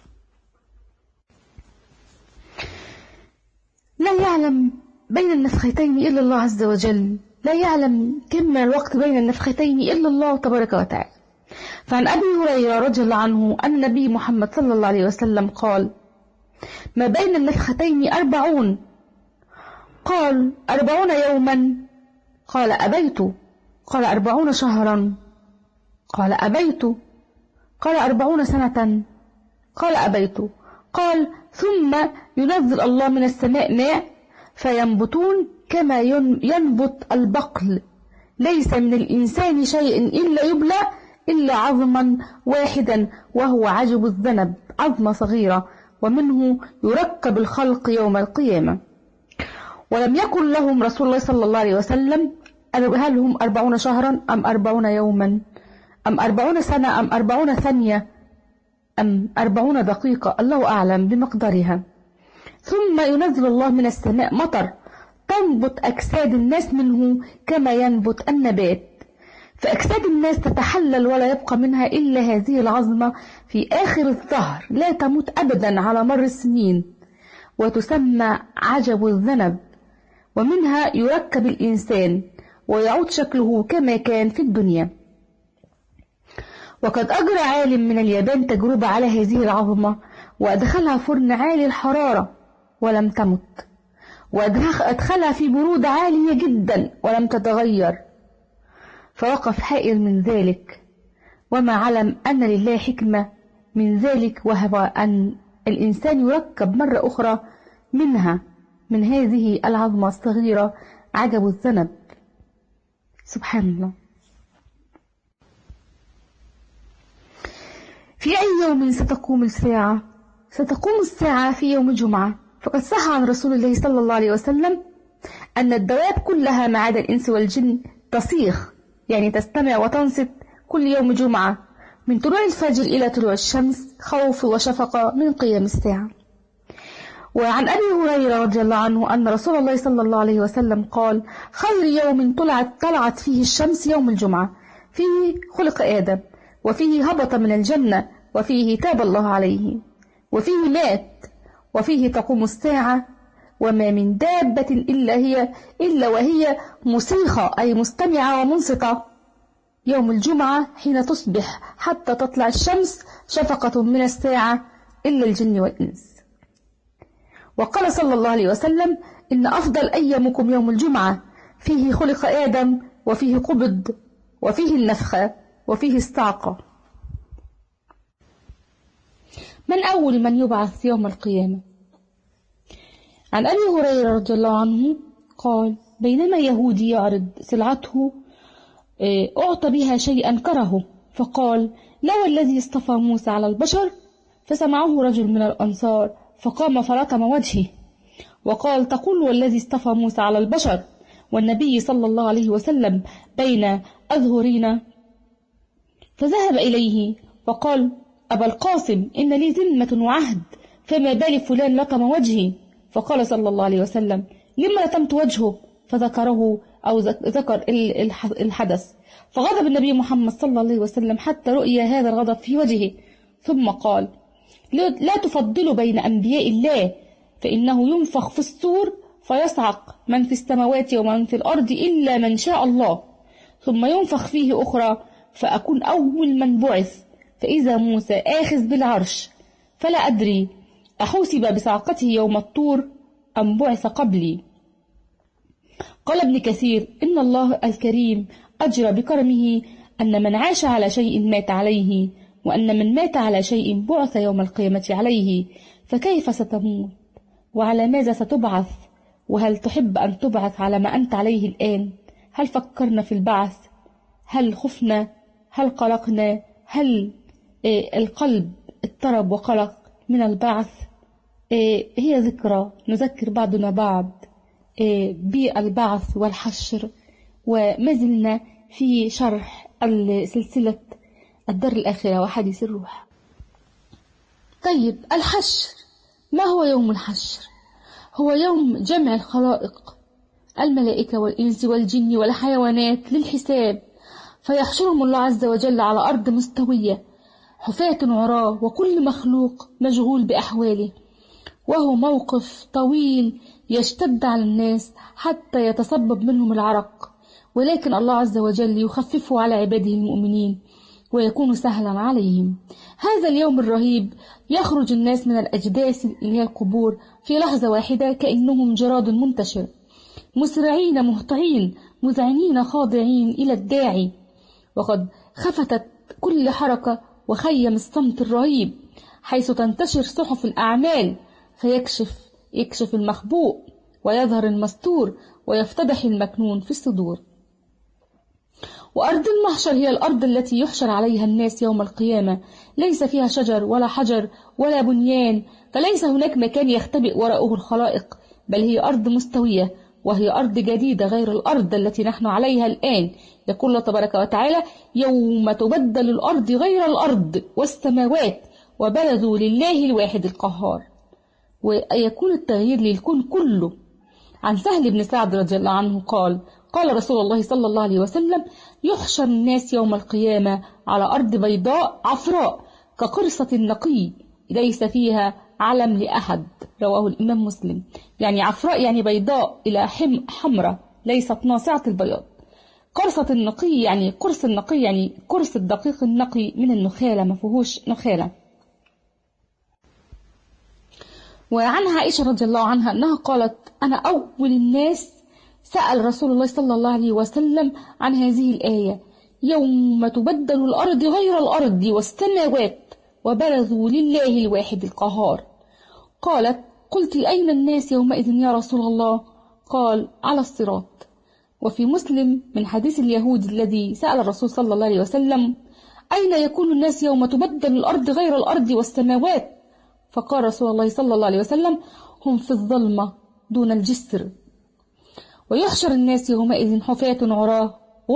لا يعلم بين النفختين إلا الله عز وجل، لا يعلم كم من الوقت بين النفختين إلا الله تبارك وتعالى. فعن أبي هريرة رضي الله عنه أن النبي محمد صلى الله عليه وسلم قال: ما بين النفختين 40. قال: 40 يوما؟ قال: أبيت. قال: 40 شهرا؟ قال: أبيت. قال: 40 سنة؟ قال: أبيت. قال: ثم ينزل الله من السماء ماء فينبتون كما ينبت البقل، ليس من الإنسان شيء إلا يبلى إلا عظما واحدا وهو عجب الذنب، عظمة صغيرة، ومنه يركب الخلق يوم القيامة. ولم يكن لهم رسول الله صلى الله عليه وسلم هل هم 40 شهرا أم 40 يوما أم 40 سنة أم 40 ثانية أم 40 دقيقة، الله أعلم بمقدارها. ثم ينزل الله من السماء مطر تنبت أجساد الناس منه كما ينبت النبات، فأجساد الناس تتحلل ولا يبقى منها إلا هذه العظمة في آخر الظهر لا تموت أبدا على مر السنين، وتسمى عجب الذنب، ومنها يركب الإنسان ويعود شكله كما كان في الدنيا. وقد أجرى عالم من اليابان تجربة على هذه العظمة، وأدخلها فرن عالي الحرارة ولم تمت، وأدخلها في برودة عالية جدا ولم تتغير، فوقف حائر من ذلك، وما علم أن لله حكمة من ذلك، وهو أن الإنسان يركب مرة أخرى منها، من هذه العظمة الصغيرة عجب الذنب. سبحان الله. في أي يوم ستقوم الساعة؟ ستقوم الساعة في يوم الجمعة، فقد صح عن رسول الله صلى الله عليه وسلم أن الدواب كلها ما عدا الإنس والجن تصيخ، يعني تستمع وتنصت كل يوم جمعة من طلوع الفجر إلى طلوع الشمس، خوف وشفقة من قيام الساعة. وعن أبي هريرة رضي الله عنه أن رسول الله صلى الله عليه وسلم قال: خير يوم طلعت فيه الشمس يوم الجمعة، فيه خلق آدم، وفيه هبط من الجنة، وفيه تاب الله عليه، وفيه مات، وفيه تقوم الساعة، وما من دابة إلا وهي مصيخة، أي مستمعة ومنصتة يوم الجمعة حين تصبح حتى تطلع الشمس، شفقة من الساعة إلا الجن والإنس. وقال صلى الله عليه وسلم: إن أفضل أيامكم يوم الجمعة، فيه خلق آدم، وفيه قبض، وفيه النفخة، وفيه الصعقة. من أول من يبعث يوم القيامة؟ عن أبي هريرة رضي الله عنه قال: بينما يهودي يعرض سلعته أعطى بها شيئا كرهه، فقال: لا والذي اصطفى موسى على البشر. فسمعه رجل من الأنصار فقام فرطم وجهه وقال: تقول والذي اصطفى موسى على البشر والنبي صلى الله عليه وسلم بين أظهرنا؟ فذهب إليه وقال: أبا القاسم، إن لي ذمة وعهد، فما بال فلان لطم وجهي؟ فقال صلى الله عليه وسلم: لما لطمت وجهه؟ فذكره أو ذكر الحدث، فغضب النبي محمد صلى الله عليه وسلم حتى رؤي هذا الغضب في وجهه، ثم قال: لا تفضلوا بين أنبياء الله، فإنه ينفخ في الصور فيصعق من في السماوات ومن في الأرض إلا من شاء الله، ثم ينفخ فيه أخرى فأكون أول من بعث، فإذا موسى آخذ بالعرش، فلا أدري أحوسب بصعقته يوم الطور أم بعث قبلي. قال ابن كثير: إن الله الكريم أجرى بكرمه أن من عاش على شيء مات عليه، وأن من مات على شيء بعث يوم القيامة عليه، فكيف ستموت؟ وعلى ماذا ستبعث؟ وهل تحب أن تبعث على ما أنت عليه الآن؟ هل فكرنا في البعث؟ هل خفنا؟ هل قلقنا؟ هل القلب اضطرب وقلق من البعث؟ هي ذكرى نذكر بعضنا بعض بالبعث والحشر، وما زلنا في شرح سلسلة الدار الآخرة وحديث الروح. طيب، الحشر، ما هو يوم الحشر؟ هو يوم جمع الخلائق، الملائكة والإنس والجن والحيوانات، للحساب، فيحشرهم الله عز وجل على أرض مستوية حفاة عراة، وكل مخلوق مشغول بأحواله، وهو موقف طويل يشتد على الناس حتى يتصبب منهم العرق، ولكن الله عز وجل يخففه على عباده المؤمنين ويكون سهلا عليهم. هذا اليوم الرهيب يخرج الناس من الأجداث اللي هي القبور في لحظة واحدة كأنهم جراد منتشر، مسرعين مهطعين مذعنين خاضعين إلى الداعي، وقد خفتت كل حركة وخيم الصمت الرهيب، حيث تنتشر صحف الأعمال فيكشف المخبوء ويظهر المستور ويفتضح المكنون في الصدور. وأرض المحشر هي الأرض التي يحشر عليها الناس يوم القيامة، ليس فيها شجر ولا حجر ولا بنيان، فليس هناك مكان يختبئ وراءه الخلائق، بل هي أرض مستوية، وهي أرض جديدة غير الأرض التي نحن عليها الآن. يقول الله تبارك وتعالى: يوم تبدل الأرض غير الأرض والسماوات وبرزوا لله الواحد القهار. ويكون التغيير للكون كله. عن سهل بن سعد رضي الله عنه قال: قال رسول الله صلى الله عليه وسلم: يحشر الناس يوم القيامة على أرض بيضاء عفراء كقرصة النقي ليس فيها علم لأحد. رواه الإمام مسلم. يعني عفراء يعني بيضاء إلى حمراء ليست ناصعة البياض. قرصة النقي يعني قرص النقي يعني قرص الدقيق النقي من النخالة، ما فيهوش نخالة. وعنها عائشة رضي الله عنها أنها قالت: أنا أول الناس سأل رسول الله صلى الله عليه وسلم عن هذه الآية: يوم تبدل الأرض غير الأرض والسماوات وبرزوا لله الواحد القهار. قالت: قلت: أين الناس يومئذ يا رسول الله؟ قال: على الصراط. وفي مسلم من حديث اليهود الذي سأل الرسول صلى الله عليه وسلم: أين يكون الناس يوم تبدل الأرض غير الأرض والسماوات؟ فقال رسول الله صلى الله عليه وسلم: هم في الظلمة دون الجسر. ويحشر الناس يومئذ حفاة عراة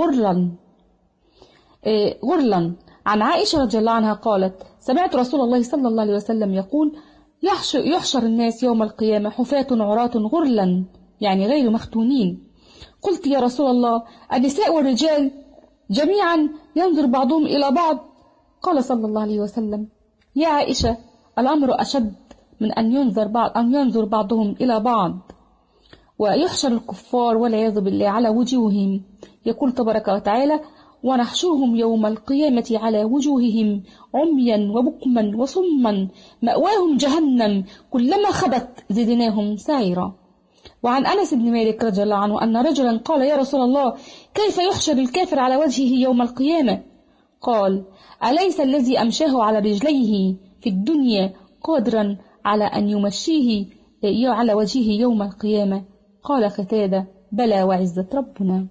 غرلا. عن عائشة رضي الله عنها قالت: سمعت رسول الله صلى الله عليه وسلم يقول: يحشر الناس يوم القيامة حفاة عراة غرلا، يعني غير مختونين. قلت: يا رسول الله، النساء والرجال جميعا ينظر بعضهم إلى بعض؟ قال صلى الله عليه وسلم: يا عائشة، الأمر أشد من أن ينظر بعضهم إلى بعض. ويحشر الكفار والعياذ بالله على وجوههم. يقول تبارك وتعالى: ونحشرهم يوم القيامة على وجوههم عميا وبكما وصما مأواهم جهنم كلما خبت زدناهم سعيرا. وعن أنس بن مالك رضي الله عنه أن رجلا قال: يا رسول الله، كيف يحشر الكافر على وجهه يوم القيامة؟ قال: أليس الذي أمشاه على رجليه في الدنيا قادرا على أن يمشيه على وجهه يوم القيامة؟ قال قتادة: بلى وعزة ربنا.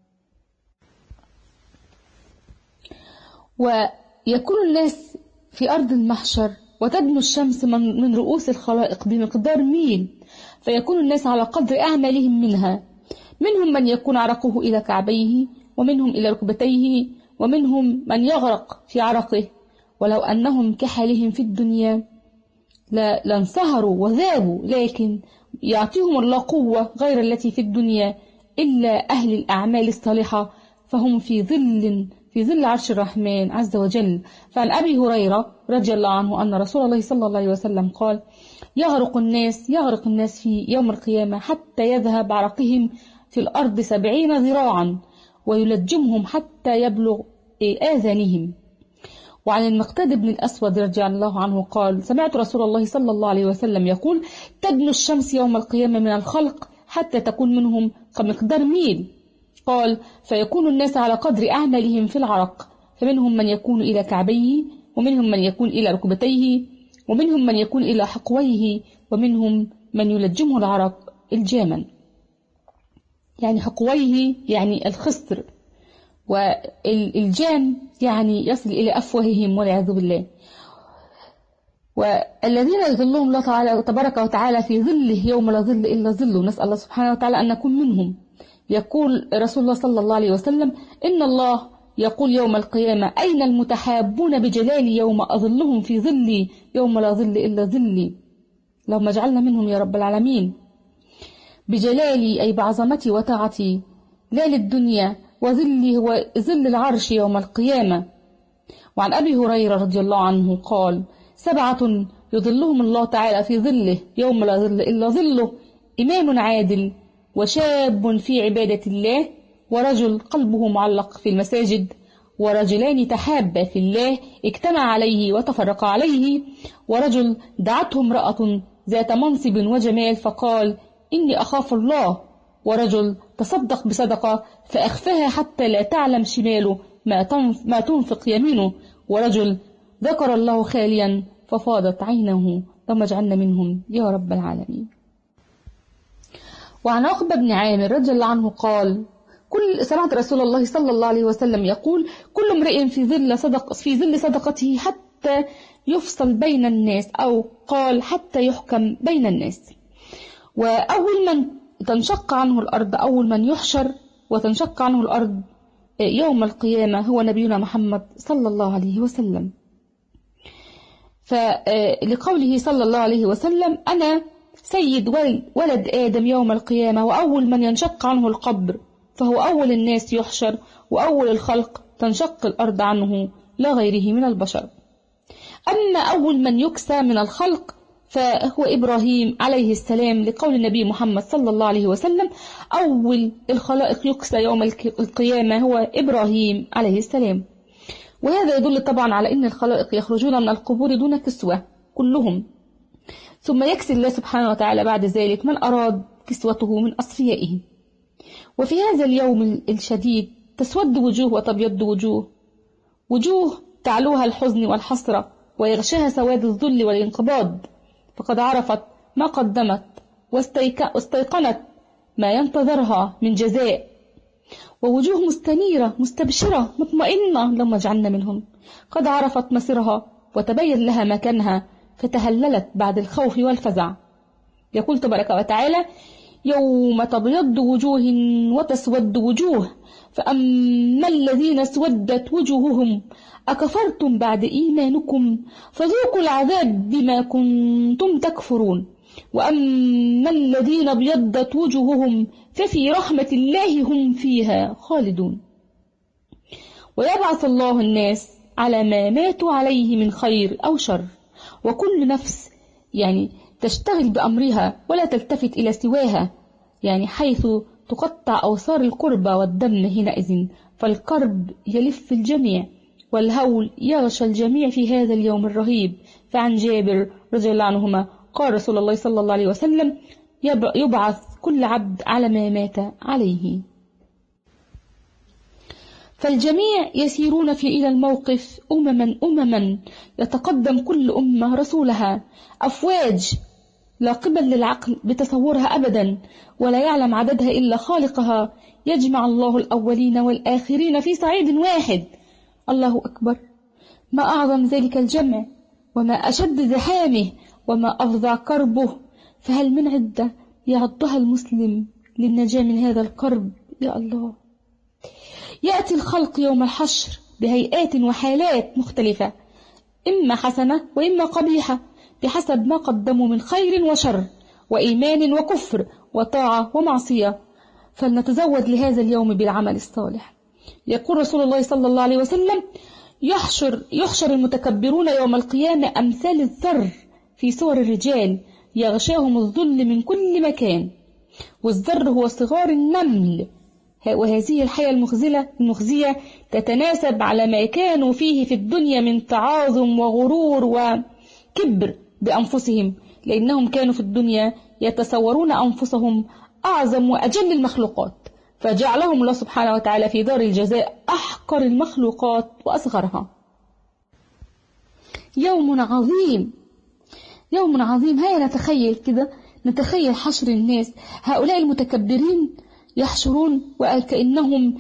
ويكون الناس في أرض المحشر وتدنو الشمس من رؤوس الخلائق بمقدار ميل، فيكون الناس على قدر أعمالهم منها. منهم من يكون عرقه إلى كعبيه، ومنهم إلى ركبتيه، ومنهم من يغرق في عرقه. ولو أنهم كحالهم في الدنيا لانصهروا وذابوا، لكن يعطيهم الله قوة غير التي في الدنيا إلا أهل الأعمال الصالحة، فهم في ظل عرش الرحمن عز وجل. فعن أبي هريرة رضي الله عنه أن رسول الله صلى الله عليه وسلم قال: يغرق الناس في يوم القيامة حتى يذهب عرقهم في الأرض 70 ذراعا، ويلجمهم حتى يبلغ آذانهم. وعن المقداد بن الأسود رضي الله عنه قال: سمعت رسول الله صلى الله عليه وسلم يقول: تدنو الشمس يوم القيامة من الخلق حتى تكون منهم كمقدار ميل. قال: فيكون الناس على قدر أعمالهم في العرق، فمنهم من يكون إلى كعبيه، ومنهم من يكون إلى ركبتيه، ومنهم من يكون إلى حقويه، ومنهم من يلجمه العرق الجاما. يعني حقويه يعني الخصر، والجام يعني يصل إلى أفواههم والعياذ بالله. والذين يظلهم الله تعالى تبارك وتعالى في ظله يوم لا ظل إلا ظله، نسأل الله سبحانه وتعالى أن نكون منهم. يقول رسول الله صلى الله عليه وسلم: إن الله يقول يوم القيامة: أين المتحابون بجلالي يوم أظلهم في ظلي يوم لا ظل إلا ظلي. اللهم اجعلنا منهم يا رب العالمين. بجلالي أي بعظمتي وطاعتي، لا للدنيا، وظلي هو ظل العرش يوم القيامة. وعن أبي هريرة رضي الله عنه قال: 7 يظلهم الله تعالى في ظله يوم لا ظل إلا ظله: إمام عادل، وشاب في عبادة الله، ورجل قلبه معلق في المساجد، ورجلان تحابا في الله اجتمع عليه وتفرقا عليه، ورجل دعته امرأة ذات منصب وجمال فقال: إني أخاف الله، ورجل تصدق بصدقة فأخفاها حتى لا تعلم شماله ما تنفق يمينه، ورجل ذكر الله خاليا ففاضت عينه. اللهم اجعلنا منهم يا رب العالمين. وعن عقبة بن عامر رضي الله عنه قال: سمعت رسول الله صلى الله عليه وسلم يقول: كل امرئ في ظل صدقته حتى يفصل بين الناس، أو قال حتى يحكم بين الناس. وأول من تنشق عنه الأرض، أول من يحشر وتنشق عنه الأرض يوم القيامة هو نبينا محمد صلى الله عليه وسلم. فلقوله صلى الله عليه وسلم: أنا سيد ولد آدم يوم القيامة، وأول من ينشق عنه القبر، فهو أول الناس يحشر، وأول الخلق تنشق الأرض عنه لا غيره من البشر. أما أول من يكسى من الخلق فهو إبراهيم عليه السلام، لقول النبي محمد صلى الله عليه وسلم: أول الخلائق يكسى يوم القيامة هو إبراهيم عليه السلام. وهذا يدل طبعا على أن الخلائق يخرجون من القبور دون كسوة كلهم، ثم يكسي الله سبحانه وتعالى بعد ذلك من أراد كسوته من أصفيائه. وفي هذا اليوم الشديد تسود وجوه وتبيض وجوه تعلوها الحزن والحسرة ويغشاها سواد الذل والانقباض، فقد عرفت ما قدمت واستيقنت ما ينتظرها من جزاء، ووجوه مستنيرة مستبشرة مطمئنة لما جعلنا منهم، قد عرفت مصيرها وتبين لها مكانها فتهللت بعد الخوف والفزع. يقول تبارك وتعالى: يوم تبيض وجوه وتسود وجوه، فأما الذين اسودت وجوههم أكفرتم بعد إيمانكم فذوقوا العذاب بما كنتم تكفرون، وأما الذين ابيضت وجوههم ففي رحمة الله هم فيها خالدون. ويبعث الله الناس على ما ماتوا عليه من خير أو شر، وكل نفس تشتغل بأمرها ولا تلتفت إلى سواها، حيث تقطع أوصار القربى والدم حينئذ، فالكرب يلف الجميع والهول يغشى الجميع في هذا اليوم الرهيب. فعن جابر رضي الله عنهما قال رسول الله صلى الله عليه وسلم: يبعث كل عبد على ما مات عليه. فالجميع يسيرون إلى الموقف أمما يتقدم كل أمة رسولها، أفواج لا قبل للعقل بتصورها أبدا، ولا يعلم عددها إلا خالقها. يجمع الله الأولين والآخرين في صعيد واحد. الله أكبر، ما أعظم ذلك الجمع، وما أشد زحامه، وما أفظع كربه. فهل من عدة يعدها المسلم للنجاة من هذا الكرب؟ يا الله. يأتي الخلق يوم الحشر بهيئات وحالات مختلفة، إما حسنة وإما قبيحة، بحسب ما قدموا من خير وشر، وإيمان وكفر، وطاعة ومعصية. فلنتزود لهذا اليوم بالعمل الصالح. يقول رسول الله صلى الله عليه وسلم: يحشر المتكبرون يوم القيامة أمثال الذر في صور الرجال، يغشاهم الذل من كل مكان. والذر هو صغار النمل، وهذه الحياة المخزية تتناسب على ما كانوا فيه في الدنيا من تعاظم وغرور وكبر بأنفسهم، لأنهم كانوا في الدنيا يتصورون أنفسهم أعظم وأجل المخلوقات، فجعلهم الله سبحانه وتعالى في دار الجزاء أحقر المخلوقات وأصغرها. يوم عظيم، يوم عظيم. هيا نتخيل كده، نتخيل حشر الناس، هؤلاء المتكبرين يحشرون وكأنهم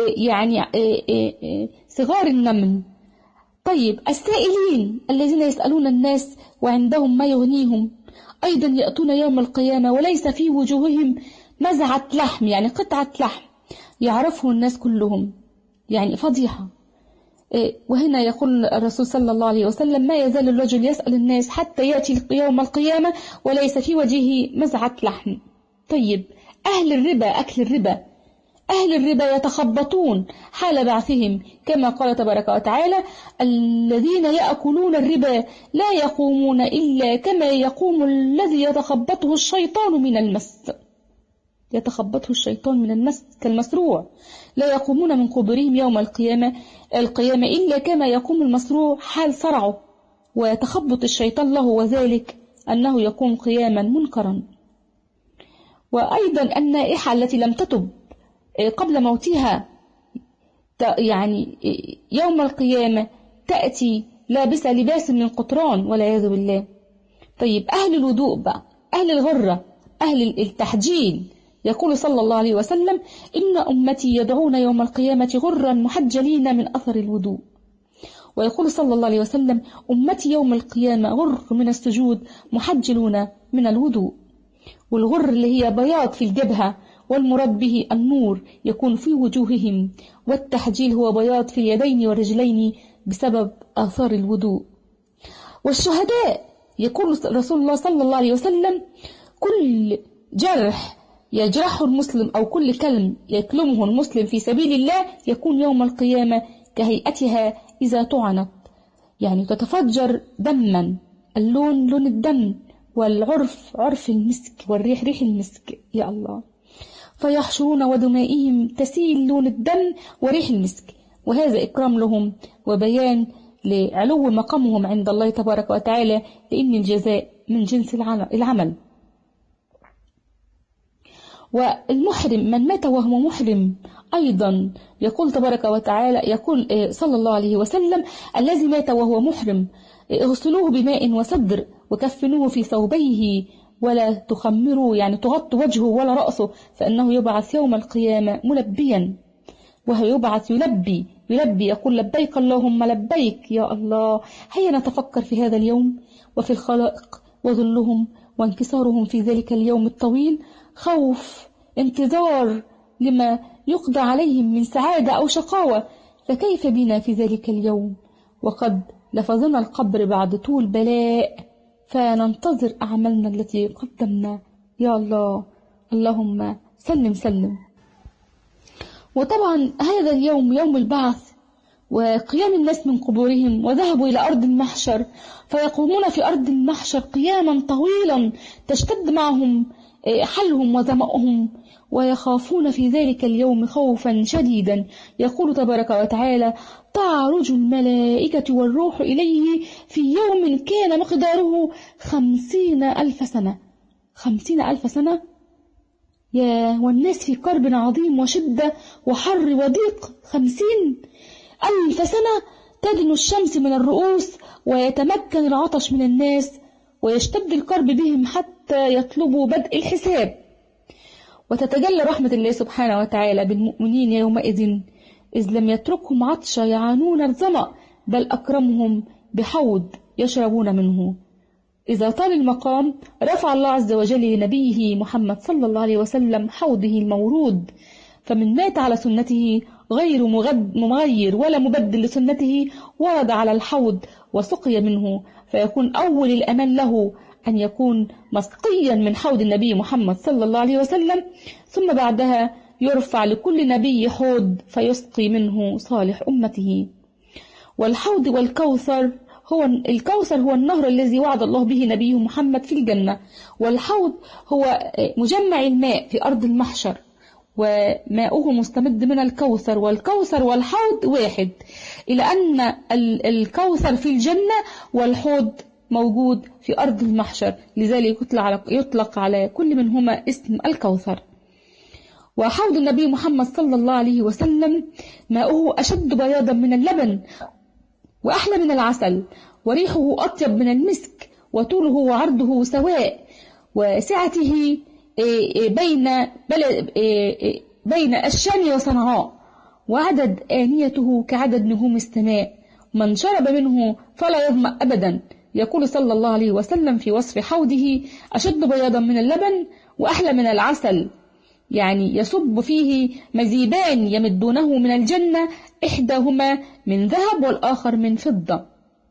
صغار النمل. طيب السائلين الذين يسألون الناس وعندهم ما يغنيهم أيضا يأتون يوم القيامة وليس في وجوههم مزعة لحم، قطعة لحم يعرفه الناس كلهم، فضيحة. وهنا يقول الرسول صلى الله عليه وسلم: ما يزال الرجل يسأل الناس حتى يأتي يوم القيامة وليس في وجهه مزعة لحم. طيب أهل الربا، أكل الربا، أهل الربا يتخبطون حال بعثهم، كما قال تبارك وتعالى: الذين يأكلون الربا لا يقومون إلا كما يقوم الذي يتخبطه الشيطان من المس. يتخبطه الشيطان من المس كالمسروع، لا يقومون من قبورهم يوم القيامة إلا كما يقوم المسروع حال صرعه، ويتخبط الشيطان له، وذلك أنه يقوم قياما منكرا. وأيضا النائحة التي لم تتب قبل موتها يوم القيامة تأتي لابسة لباس من قطران والعياذ بالله. طيب أهل الوضوء بقى، أهل الغرة، أهل التحجيل، يقول صلى الله عليه وسلم: إن أمتي يدعون يوم القيامة غرا محجلين من أثر الوضوء. ويقول صلى الله عليه وسلم: أمتي يوم القيامة غر من السجود محجلون من الوضوء. والغر اللي هي بياض في الجبهة، والمراد به النور يكون في وجوههم، والتحجيل هو بياض في اليدين والرجلين بسبب آثار الوضوء. والشهداء يقول رسول الله صلى الله عليه وسلم: كل جرح يجرحه المسلم أو كل كلم يكلمه المسلم في سبيل الله يكون يوم القيامة كهيئتها إذا طعنت، يعني تتفجر دما، اللون لون الدم، والعرف عرف المسك، والريح ريح المسك، يا الله. فيحشرون ودمائهم تسيل لون الدم وريح المسك، وهذا إكرام لهم وبيان لعلو مقامهم عند الله تبارك وتعالى، لأن الجزاء من جنس العمل. والمحرم من مات وهو محرم أيضا يقول تبارك وتعالى، يقول صلى الله عليه وسلم: الذي مات وهو محرم اغسلوه بماء وسدر وكفنوه في ثوبيه ولا تخمروا، يعني تغطوا وجهه ولا رأسه، فإنه يبعث يوم القيامة ملبيا، وهيبعث يلبي يقول: لبيك اللهم لبيك. يا الله، هيا نتفكر في هذا اليوم وفي الخلائق وذلهم وانكسارهم في ذلك اليوم الطويل، خوف انتظار لما يقضى عليهم من سعادة أو شقاوة، فكيف بنا في ذلك اليوم وقد لفظنا القبر بعد طول بلاء، فننتظر أعمالنا التي قدمنا. يا الله، اللهم سلم سلم. وطبعا هذا اليوم يوم البعث وقيام الناس من قبورهم، وذهبوا إلى أرض المحشر فيقومون في أرض المحشر قياما طويلا تشتد معهم حلهم وظمأهم، ويخافون في ذلك اليوم خوفا شديدا. يقول تبارك وتعالى: تعرج الملائكة والروح إليه في يوم كان مقداره 50,000 سنة. 50,000 سنة، والناس في كرب عظيم وشدة وحر وضيق. 50,000 سنة تدنو الشمس من الرؤوس ويتمكن العطش من الناس ويشتد الكرب بهم حتى يطلبوا بدء الحساب، وتتجلى رحمة الله سبحانه وتعالى بالمؤمنين يومئذ، إذ لم يتركهم عطشا يعانون الظمأ، بل أكرمهم بحوض يشربون منه. إذا طال المقام رفع الله عز وجل لنبيه محمد صلى الله عليه وسلم حوضه المورود، فمن مات على سنته غير مغير ولا مبدل لسنته ورد على الحوض وسقي منه، فيكون أول الأمان له أن يكون مسقيا من حوض النبي محمد صلى الله عليه وسلم، ثم بعدها يرفع لكل نبي حوض فيسقي منه صالح أمته. والحوض والكوثر الكوثر هو النهر الذي وعد الله به نبيه محمد في الجنة، والحوض هو مجمع الماء في أرض المحشر، وماؤه مستمد من الكوثر، والكوثر والحوض واحد، إلى أن الكوثر في الجنة والحوض موجود في أرض المحشر، لذلك يطلق على كل منهما اسم الكوثر. وحوض النبي محمد صلى الله عليه وسلم ماؤه أشد بياضا من اللبن وأحلى من العسل، وريحه أطيب من المسك، وطوله وعرضه سواء، وسعته بين الشام وصنعاء، وعدد آنيته كعدد نجوم السماء، من شرب منه فلا يظمأ أبدا. يقول صلى الله عليه وسلم في وصف حوضه: أشد بياضا من اللبن وأحلى من العسل، يعني يصب فيه مزيبان يمدونه من الجنة، إحداهما من ذهب والآخر من فضة.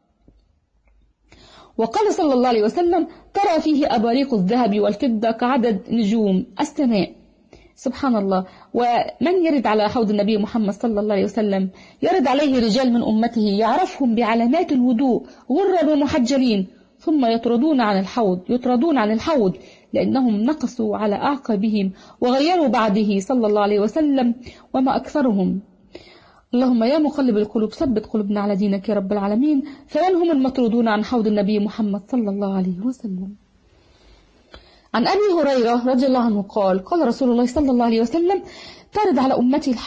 وقال صلى الله عليه وسلم: ترى فيه أباريق الذهب والفضة كعدد نجوم السماء. سبحان الله. ومن يرد على حوض النبي محمد صلى الله عليه وسلم يرد عليه رجال من أمته يعرفهم بعلامات الوضوء غرا ومحجلين، ثم يطردون عن الحوض لأنهم نقصوا على أعقابهم وغيروا بعده صلى الله عليه وسلم، وما أكثرهم. اللهم يا مقلب القلوب ثبت قلوبنا على دينك يا رب العالمين. فمن هم المطرودون عن حوض النبي محمد صلى الله عليه وسلم؟ عن أبي هريرة رضي الله عنه قال: قال رسول الله صلى الله عليه وسلم: ترد على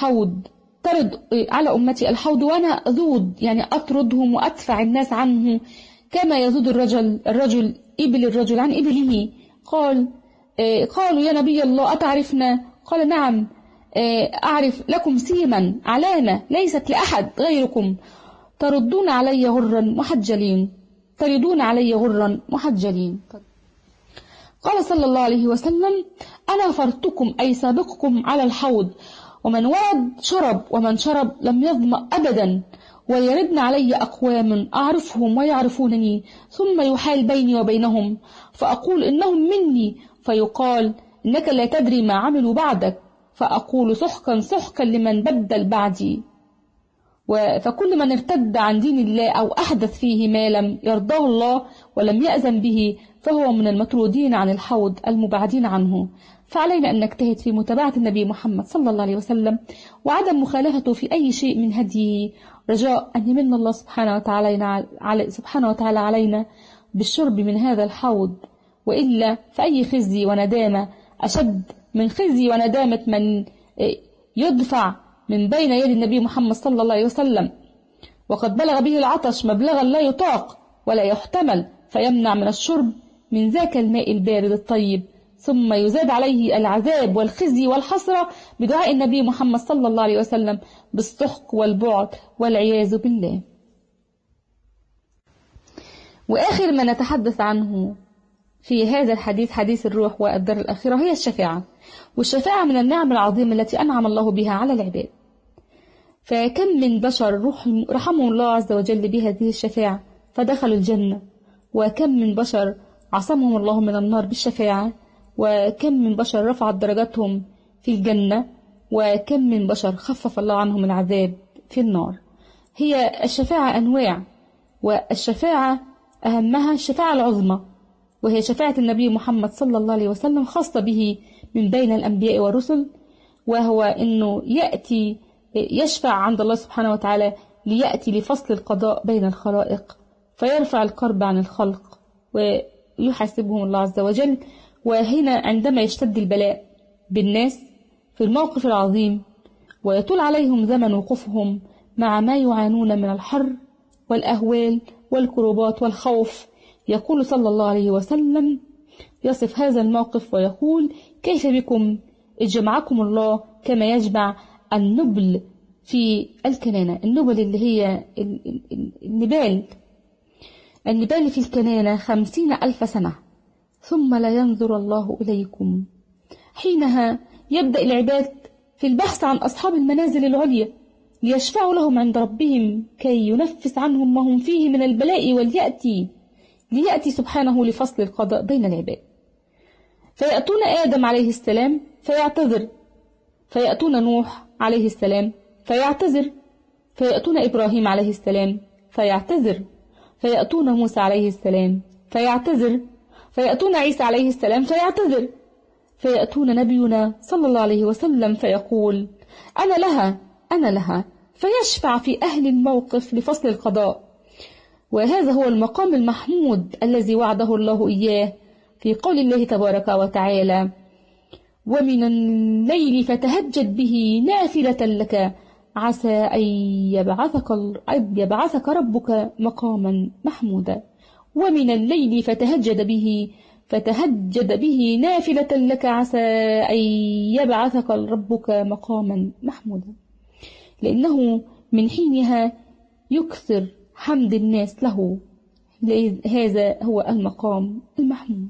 أمتي الحوض وأنا أذود، يعني أطردهم وأدفع الناس عنه كما يذود الرجل إبل الرجل عن إبله. قالوا: يا نبي الله أتعرفنا؟ قال: نعم أعرف، لكم سيما علامة ليست لأحد غيركم، تردون علي غرا محجلين. قال صلى الله عليه وسلم: أنا فرتكم أي سابقكم على الحوض، ومن ورد شرب، ومن شرب لم يظمأ أبدا، ويردن علي أقوام أعرفهم ويعرفونني، ثم يحال بيني وبينهم فأقول إنهم مني، فيقال إنك لا تدري ما عملوا بعدك، فأقول سحقا سحقا لمن بدل بعدي. فكل من ارتد عن دين الله أو أحدث فيه ما لم يرضاه الله ولم يأذن به فهو من المطرودين عن الحوض المبعدين عنه. فعلينا أن نجتهد في متابعة النبي محمد صلى الله عليه وسلم وعدم مخالفته في أي شيء من هديه، رجاء أن يمن الله سبحانه وتعالى علينا بالشرب من هذا الحوض، وإلا فأي خزي وندامة أشد من خزي وندامة من يدفع من بين يد النبي محمد صلى الله عليه وسلم وقد بلغ به العطش مبلغا لا يطاق ولا يحتمل، فيمنع من الشرب من ذاك الماء البارد الطيب، ثم يزاد عليه العذاب والخزي والحسرة بدعاء النبي محمد صلى الله عليه وسلم بالسحق والبعد والعياذ بالله. وآخر ما نتحدث عنه في هذا الحديث، حديث الروح والدار الآخرة، هي الشفاعة. والشفاعة من النعم العظيمة التي أنعم الله بها على العباد. فكم من بشر رحمه الله عز وجل بهذه الشفاعة فدخلوا الجنة، وكم من بشر عصمهم الله من النار بالشفاعة، وكم من بشر رفعت درجاتهم في الجنة، وكم من بشر خفف الله عنهم العذاب في النار. هي الشفاعة أنواع، والشفاعة أهمها الشفاعة العظمى، وهي شفاعة النبي محمد صلى الله عليه وسلم خاصة به من بين الأنبياء والرسل، وهو أنه يأتي يشفع عند الله سبحانه وتعالى ليأتي لفصل القضاء بين الخلائق، فيرفع الكرب عن الخلق ويحاسبهم الله عز وجل. وهنا عندما يشتد البلاء بالناس في الموقف العظيم ويطول عليهم زمن وقوفهم مع ما يعانون من الحر والأهوال والكروبات والخوف، يقول صلى الله عليه وسلم يصف هذا الموقف ويقول: كيف بكم اجمعكم الله كما يجمع النبل في الكنانة. النبل اللي هي النبال في الكنانة 50,000 سنة، ثم لا ينظر الله إليكم. حينها يبدأ العباد في البحث عن أصحاب المنازل العليا ليشفعوا لهم عند ربهم كي ينفس عنهم ما هم فيه من البلاء، ليأتي سبحانه لفصل القضاء بين العباد. فيأتون آدم عليه السلام فيعتذر، فيأتون نوح عليه السلام فيعتذر، فيأتون إبراهيم عليه السلام فيعتذر، فيأتون موسى عليه السلام فيعتذر، فيأتون عيسى عليه السلام فيعتذر، فيأتون نبينا صلى الله عليه وسلم فيقول: أنا لها، فيشفع في أهل الموقف لفصل القضاء. وهذا هو المقام المحمود الذي وعده الله إياه في قول الله تبارك وتعالى: ومن الليل فتهجد به نافلة لك عسى أن يبعثك ربك مقاما محمودا. ومن الليل فتهجد به نافلة لك عسى أن يبعثك ربك مقاما محمودا، لأنه من حينها يكثر حمد الناس له، هذا هو المقام المحمود.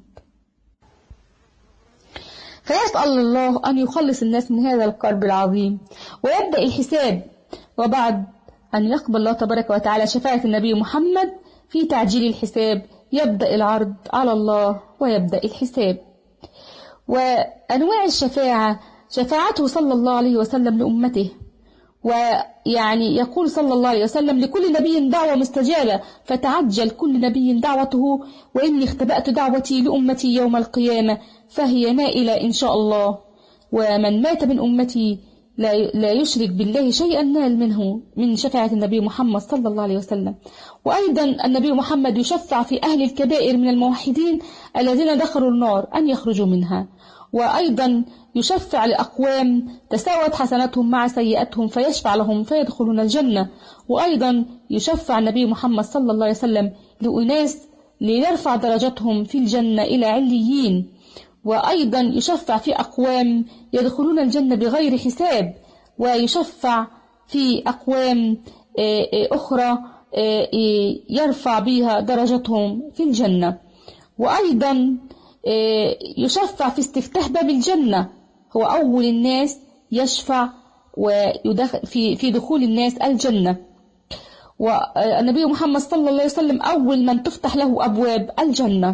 فيسأل الله أن يخلص الناس من هذا الكرب العظيم ويبدأ الحساب. وبعد أن يقبل الله تبارك وتعالى شفاعة النبي محمد في تعجيل الحساب، يبدأ العرض على الله ويبدأ الحساب. وأنواع الشفاعة: شفاعته صلى الله عليه وسلم لأمته، ويعني يقول صلى الله عليه وسلم: لكل نبي دعوة مستجابة، فتعجل كل نبي دعوته، وإني اختبأت دعوتي لأمتي يوم القيامة فهي نائلة إن شاء الله. ومن مات من أمتي لا يشرك بالله شيئا نال منه من شفاعة النبي محمد صلى الله عليه وسلم. وأيضا النبي محمد يشفع في أهل الكبائر من الموحدين الذين دخلوا النار أن يخرجوا منها، وأيضا يشفع لأقوام تساوت حسناتهم مع سيئاتهم فيشفع لهم فيدخلون الجنة. وأيضا يشفع النبي محمد صلى الله عليه وسلم لأناس ليرفع درجتهم في الجنة إلى عليين. وأيضا يشفع في أقوام يدخلون الجنة بغير حساب، ويشفع في أقوام أخرى يرفع بها درجتهم في الجنة. وأيضا يشفع في استفتاح باب الجنة، هو أول الناس يشفع في دخول الناس الجنة. والنبي محمد صلى الله عليه وسلم أول من تفتح له أبواب الجنة.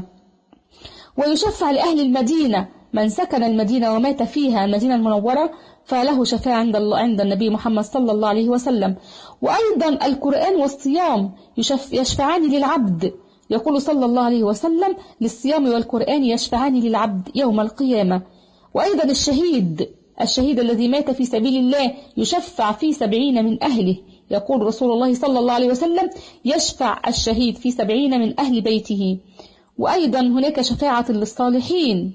ويشفع لأهل المدينة، من سكن المدينة ومات فيها المدينة المنورة فله شفاعة عند النبي محمد صلى الله عليه وسلم. وأيضا القرآن والصيام يشفعان للعبد، يقول صلى الله عليه وسلم: للصيام والقرآن يشفعان للعبد يوم القيامة. وأيضا الشهيد الذي مات في سبيل الله يشفع في 70 من أهله، يقول رسول الله صلى الله عليه وسلم: يشفع الشهيد في 70 من أهل بيته. وأيضا هناك شفاعة للصالحين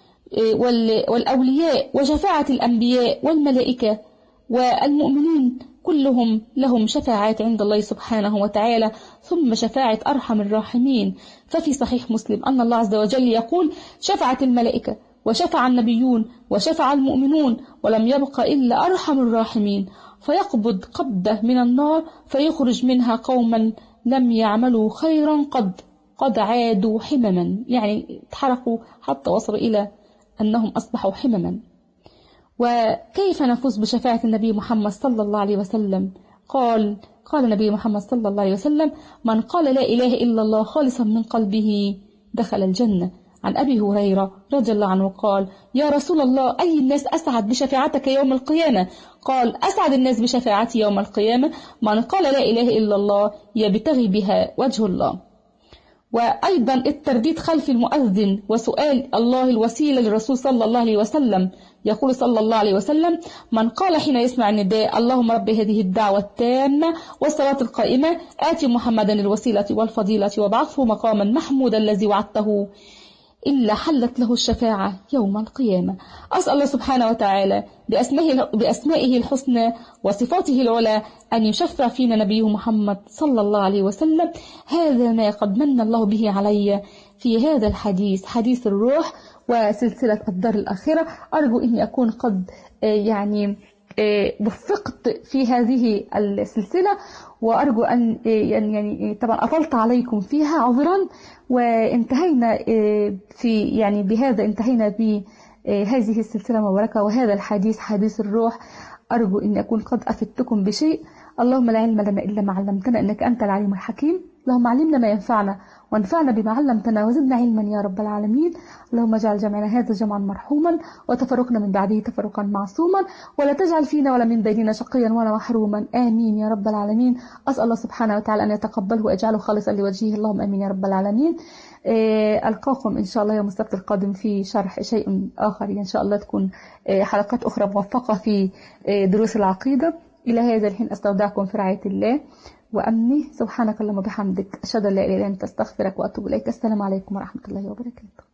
والأولياء، وشفاعة الأنبياء والملائكة والمؤمنين، كلهم لهم شفاعات عند الله سبحانه وتعالى. ثم شفاعة أرحم الراحمين، ففي صحيح مسلم أن الله عز وجل يقول: شفعت الملائكة وشفع النبيون وشفع المؤمنون ولم يبق إلا أرحم الراحمين، فيقبض قبضة من النار فيخرج منها قوما لم يعملوا خيرا قد عادوا حمما، يعني اتحرقوا حتى وصلوا إلى أنهم أصبحوا حمما. وكيف نفوز بشفاعة النبي محمد صلى الله عليه وسلم؟ قال النبي محمد صلى الله عليه وسلم: من قال لا إله إلا الله خالصا من قلبه دخل الجنة. عن أبي هريرة رضي الله عنه قال: يا رسول الله، أي الناس أسعد بشفاعتك يوم القيامة؟ قال: أسعد الناس بشفاعتي يوم القيامة من قال لا إله إلا الله يبتغي بها وجه الله. وأيضا الترديد خلف المؤذن وسؤال الله الوسيلة للرسول صلى الله عليه وسلم، يقول صلى الله عليه وسلم: من قال حين يسمع النداء: اللهم رب هذه الدعوة التامة والصلاة القائمة آتي محمدا الوسيلة والفضيلة وابعثه مقاما محمودا الذي وعدته، إلا حلت له الشفاعة يوم القيامة. أسأل الله سبحانه وتعالى بأسمائه الحسنى وصفاته العلى أن يشفع فينا نبيه محمد صلى الله عليه وسلم. هذا ما قد من الله به علي في هذا الحديث، حديث الروح وسلسلة الدار الآخرة. أرجو أني أكون قد وفقت في هذه السلسلة، وأرجو أن يعني طبعا أطلت عليكم فيها عذرا. وانتهينا بهذا انتهينا بهذه السلسلة المباركة وهذا الحديث، حديث الروح. أرجو أن أكون قد أفدتكم بشيء. اللهم لا علم لنا إلا ما علمتنا إنك أنت العليم الحكيم. اللهم علمنا ما ينفعنا وانفعنا بما علمتنا وزدنا علما يا رب العالمين. اللهم اجعل جمعنا هذا جمعا مرحوما وتفرقنا من بعده تفرقا معصوما، ولا تجعل فينا ولا من بيننا شقيا ولا محروما، آمين يا رب العالمين. أسأل الله سبحانه وتعالى أن يتقبله ويجعله خالصا لوجهه، اللهم آمين يا رب العالمين. ألقاكم إن شاء الله يوم السبت القادم في شرح شيء آخر، إن شاء الله تكون حلقات أخرى موفقة في دروس العقيدة. إلى هذا الحين أستودعكم في رعاية الله وأمنه. سبحانك اللهم وبحمدك، أشهد أن لا إله إلا أنت، أستغفرك وأتوب إليك. السلام عليكم ورحمة الله وبركاته.